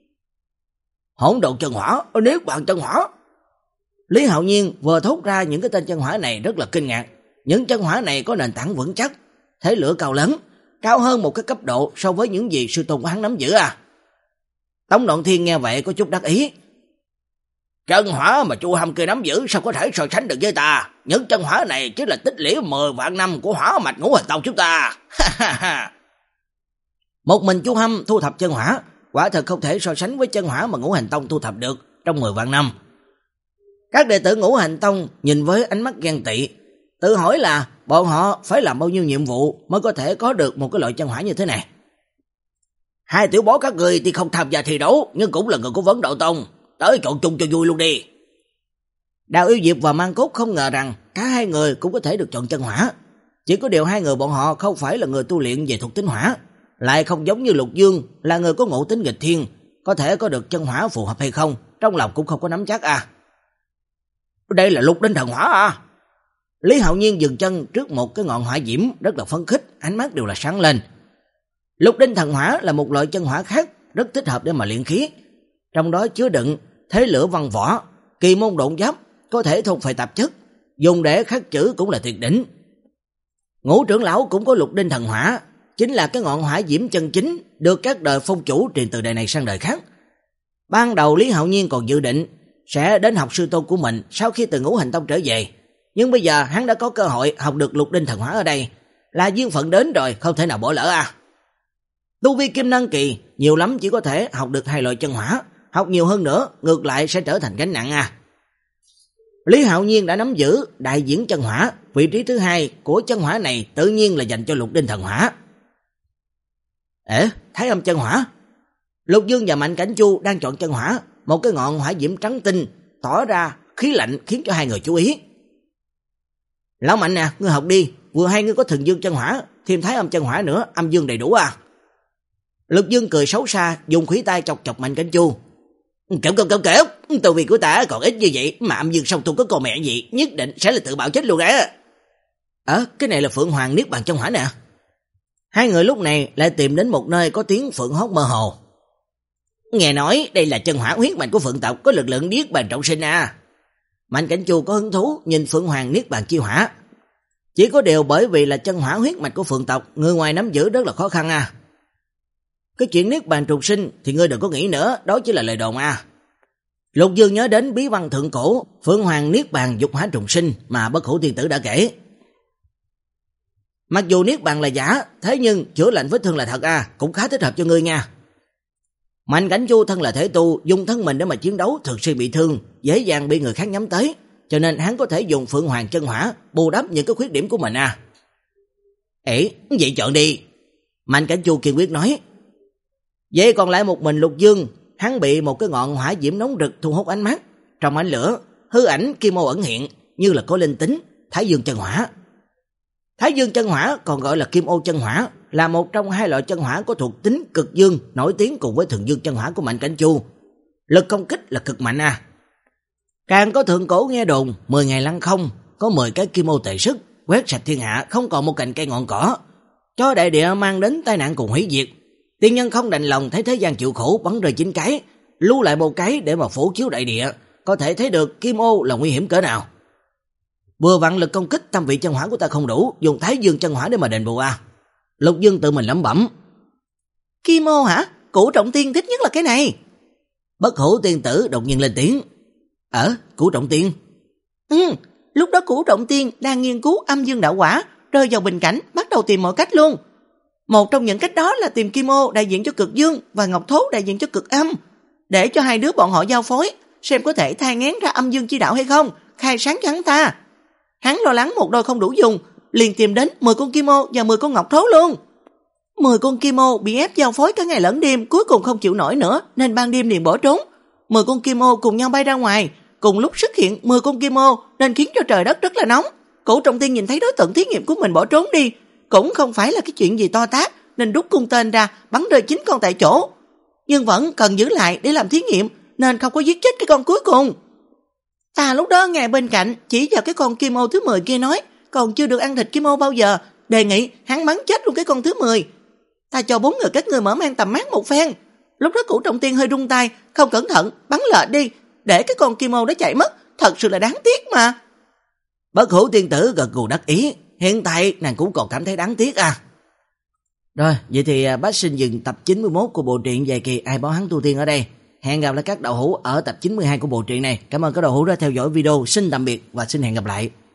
Hỗn độn chân hỏa, niết bàn chân hỏa. Lý Hạo Nhiên vừa thốt ra những cái tên chân hỏa này rất là kinh ngạc. Những chân hỏa này có nền tảng vững chắc, thế lửa cao lớn, cao hơn một cái cấp độ so với những gì sư tôn của hắn nắm giữ à. Tống Đoạn Thiên nghe vậy có chút đắc ý. Chân hỏa mà Chu Hâm kia nắm giữ sao có thể so sánh được với ta? Những chân hỏa này chính là tích lũy mười vạn năm của hỏa mạch Ngũ Hành Tông chúng ta. Một mình Chu Hâm thu thập chân hỏa, quả thật không thể so sánh với chân hỏa mà Ngũ Hành Tông thu thập được trong mười vạn năm. Các đệ tử Ngũ Hành Tông nhìn với ánh mắt ghen tị, tự hỏi là bọn họ phải làm bao nhiêu nhiệm vụ mới có thể có được một cái loại chân hỏa như thế này. Hai tiểu bối các người thì không tham gia thi đấu, nhưng cũng là người của Vấn Đạo Tông, tới chọn chung cho vui luôn đi. Đào Yêu Diệp và Mang Cốt không ngờ rằng cả hai người cũng có thể được chọn chân hỏa. Chỉ có điều hai người bọn họ không phải là người tu luyện về thuộc tính hỏa, lại không giống như Lục Dương là người có ngộ tính nghịch thiên, có thể có được chân hỏa phù hợp hay không, trong lòng cũng không có nắm chắc à. Đây là Lục Đinh Thần Hỏa à? Lý Hạo Nhiên dừng chân trước một cái ngọn hỏa diễm rất là phấn khích, ánh mắt đều là sáng lên. Lục Đinh Thần Hỏa là một loại chân hỏa khác, rất thích hợp để mà luyện khí. Trong đó chứa đựng thế lửa văn võ, kỳ môn độn giáp, có thể thôn phệ tạp chất, dùng để khắc chữ cũng là tuyệt đỉnh. Ngũ trưởng lão cũng có Lục Đinh Thần Hỏa, chính là cái ngọn hỏa diễm chân chính được các đời phong chủ truyền từ đời này sang đời khác. Ban đầu Lý Hạo Nhiên còn dự định sẽ đến học sư tôn của mình sau khi từ Ngũ Hành Tông trở về, nhưng bây giờ hắn đã có cơ hội học được Lục Đinh Thần Hỏa ở đây, là duyên phận đến rồi, không thể nào bỏ lỡ à. Tu vi kim năng kỳ nhiều lắm chỉ có thể học được hai loại chân hỏa, học nhiều hơn nữa ngược lại sẽ trở thành gánh nặng à. Lý Hạo Nhiên đã nắm giữ đại diễn chân hỏa, vị trí thứ hai của chân hỏa này tự nhiên là dành cho Lục Đinh Thần Hỏa. Ê, Thái Âm chân hỏa. Lục Dương và Mạnh Cảnh Chu đang chọn chân hỏa, một cái ngọn hỏa diễm trắng tinh tỏ ra khí lạnh khiến cho hai người chú ý. Lão Mạnh nè, ngươi học đi, vừa hay ngươi có Thần Dương chân hỏa, thêm Thái Âm chân hỏa nữa, âm dương đầy đủ à. Lục Dương cười xấu xa, dùng khuỷu tay chọc chọc Mạnh Cảnh Chu. Cậu cậu cậu cậu, tu vi của ta còn ít như vậy mà âm dương song tu có con mẹ gì, nhất định sẽ là tự bạo chết luôn á. Ờ, cái này là Phượng Hoàng Niết Bàn Chân Hỏa nè. Hai người lúc này lại tìm đến một nơi có tiếng phượng hót mơ hồ. Nghe nói đây là chân hỏa huyết mạch của phượng tộc, có lực lượng Niết Bàn trọng sinh à. Mạnh Cảnh Chu có hứng thú nhìn Phượng Hoàng Niết Bàn Chi Hỏa. Chỉ có điều bởi vì là chân hỏa huyết mạch của phượng tộc, người ngoài nắm giữ rất là khó khăn à. Cái chuyện Niết Bàn trùng sinh thì ngươi đừng có nghĩ nữa, đó chỉ là lời đồn à. Lục Dương nhớ đến bí văn thượng cổ Phượng Hoàng Niết Bàn dục hỏa trùng sinh mà Bất Hủ tiên tử đã kể. Mặc dù Niết Bàn là giả, thế nhưng chữa lành vết thương là thật à, cũng khá thích hợp cho ngươi nha. Mạnh Cảnh Chu thân là thể tu, dùng thân mình để mà chiến đấu thường xuyên bị thương, dễ dàng bị người khác nhắm tới, cho nên hắn có thể dùng Phượng Hoàng chân hỏa bù đắp những cái khuyết điểm của mình à. Ê, vậy chọn đi. Mạnh Cảnh Chu kiên quyết nói. Vậy còn lại một mình Lục Dương, hắn bị một cái ngọn hỏa diễm nóng rực thu hút ánh mắt. Trong ánh lửa, hư ảnh kim ô ẩn hiện như là có linh tính, Thái Dương chân hỏa. Thái Dương chân hỏa còn gọi là Kim Ô chân hỏa, là một trong hai loại chân hỏa có thuộc tính cực dương nổi tiếng cùng với Thường Dương chân hỏa của Mạnh Cảnh Chu. Lực công kích là cực mạnh à. Càng có thượng cổ nghe đồn mười ngày lăng không, có mười cái kim ô tề sức, quét sạch thiên hạ, không còn một cành cây ngọn cỏ, cho đại địa mang đến tai nạn cùng hủy diệt. Tiên nhân không đành lòng thấy thế gian chịu khổ, bắn rơi chín cái, lưu lại một cái để mà phổ chiếu đại địa, có thể thấy được kim ô là nguy hiểm cỡ nào. Vừa vặn lực công kích tam vị chân hỏa của ta không đủ, dùng Thái Dương chân hỏa để mà đền bù à. Lục Dương tự mình lẩm bẩm. Kim ô hả? Cửu Trọng Tiên thích nhất là cái này. Bất Hủ tiên tử đột nhiên lên tiếng. Ở, Cửu Trọng Tiên? Ừ, lúc đó Cửu Trọng Tiên đang nghiên cứu âm dương đạo quả, rơi vào bình cảnh, bắt đầu tìm mọi cách luôn. Một trong những cách đó là tìm Kim ô đại diện cho cực dương và Ngọc Thố đại diện cho cực âm, để cho hai đứa bọn họ giao phối, xem có thể thai nghén ra âm dương chi đạo hay không, khai sáng cho hắn ta. Hắn lo lắng một đôi không đủ dùng, liền tìm đến mười con Kim ô và mười con Ngọc Thố luôn. mười con Kim ô bị ép giao phối cả ngày lẫn đêm, cuối cùng không chịu nổi nữa nên ban đêm liền bỏ trốn. mười con Kim ô cùng nhau bay ra ngoài, cùng lúc xuất hiện mười con Kim ô nên khiến cho trời đất rất là nóng. Cửu Trọng Tiên nhìn thấy đối tượng thí nghiệm của mình bỏ trốn đi, cũng không phải là cái chuyện gì to tát, nên rút cung tên ra bắn rơi chín con tại chỗ, nhưng vẫn cần giữ lại để làm thí nghiệm nên không có giết chết cái con cuối cùng. Ta lúc đó nghe bên cạnh chỉ vào cái con Kim ô thứ mười kia nói, còn chưa được ăn thịt Kim ô bao giờ, đề nghị hắn bắn chết luôn cái con thứ mười. Ta cho bốn người các ngươi mở mang tầm mắt một phen. Lúc đó Cửu Trọng Tiên hơi rung tay, không cẩn thận bắn lệch đi, để cái con Kim ô đó chạy mất, thật sự là đáng tiếc mà. Bất Hủ tiên tử gật gù đắc ý, hiện tại nàng cũng còn cảm thấy đáng tiếc à. Rồi, vậy thì bác xin dừng tập chín mươi mốt của bộ truyện dài kỳ Ai Báo Hắn Tu Tiên ở đây. Hẹn gặp lại các đạo hữu ở tập chín mươi hai của bộ truyện này. Cảm ơn các đạo hữu đã theo dõi video. Xin tạm biệt và xin hẹn gặp lại.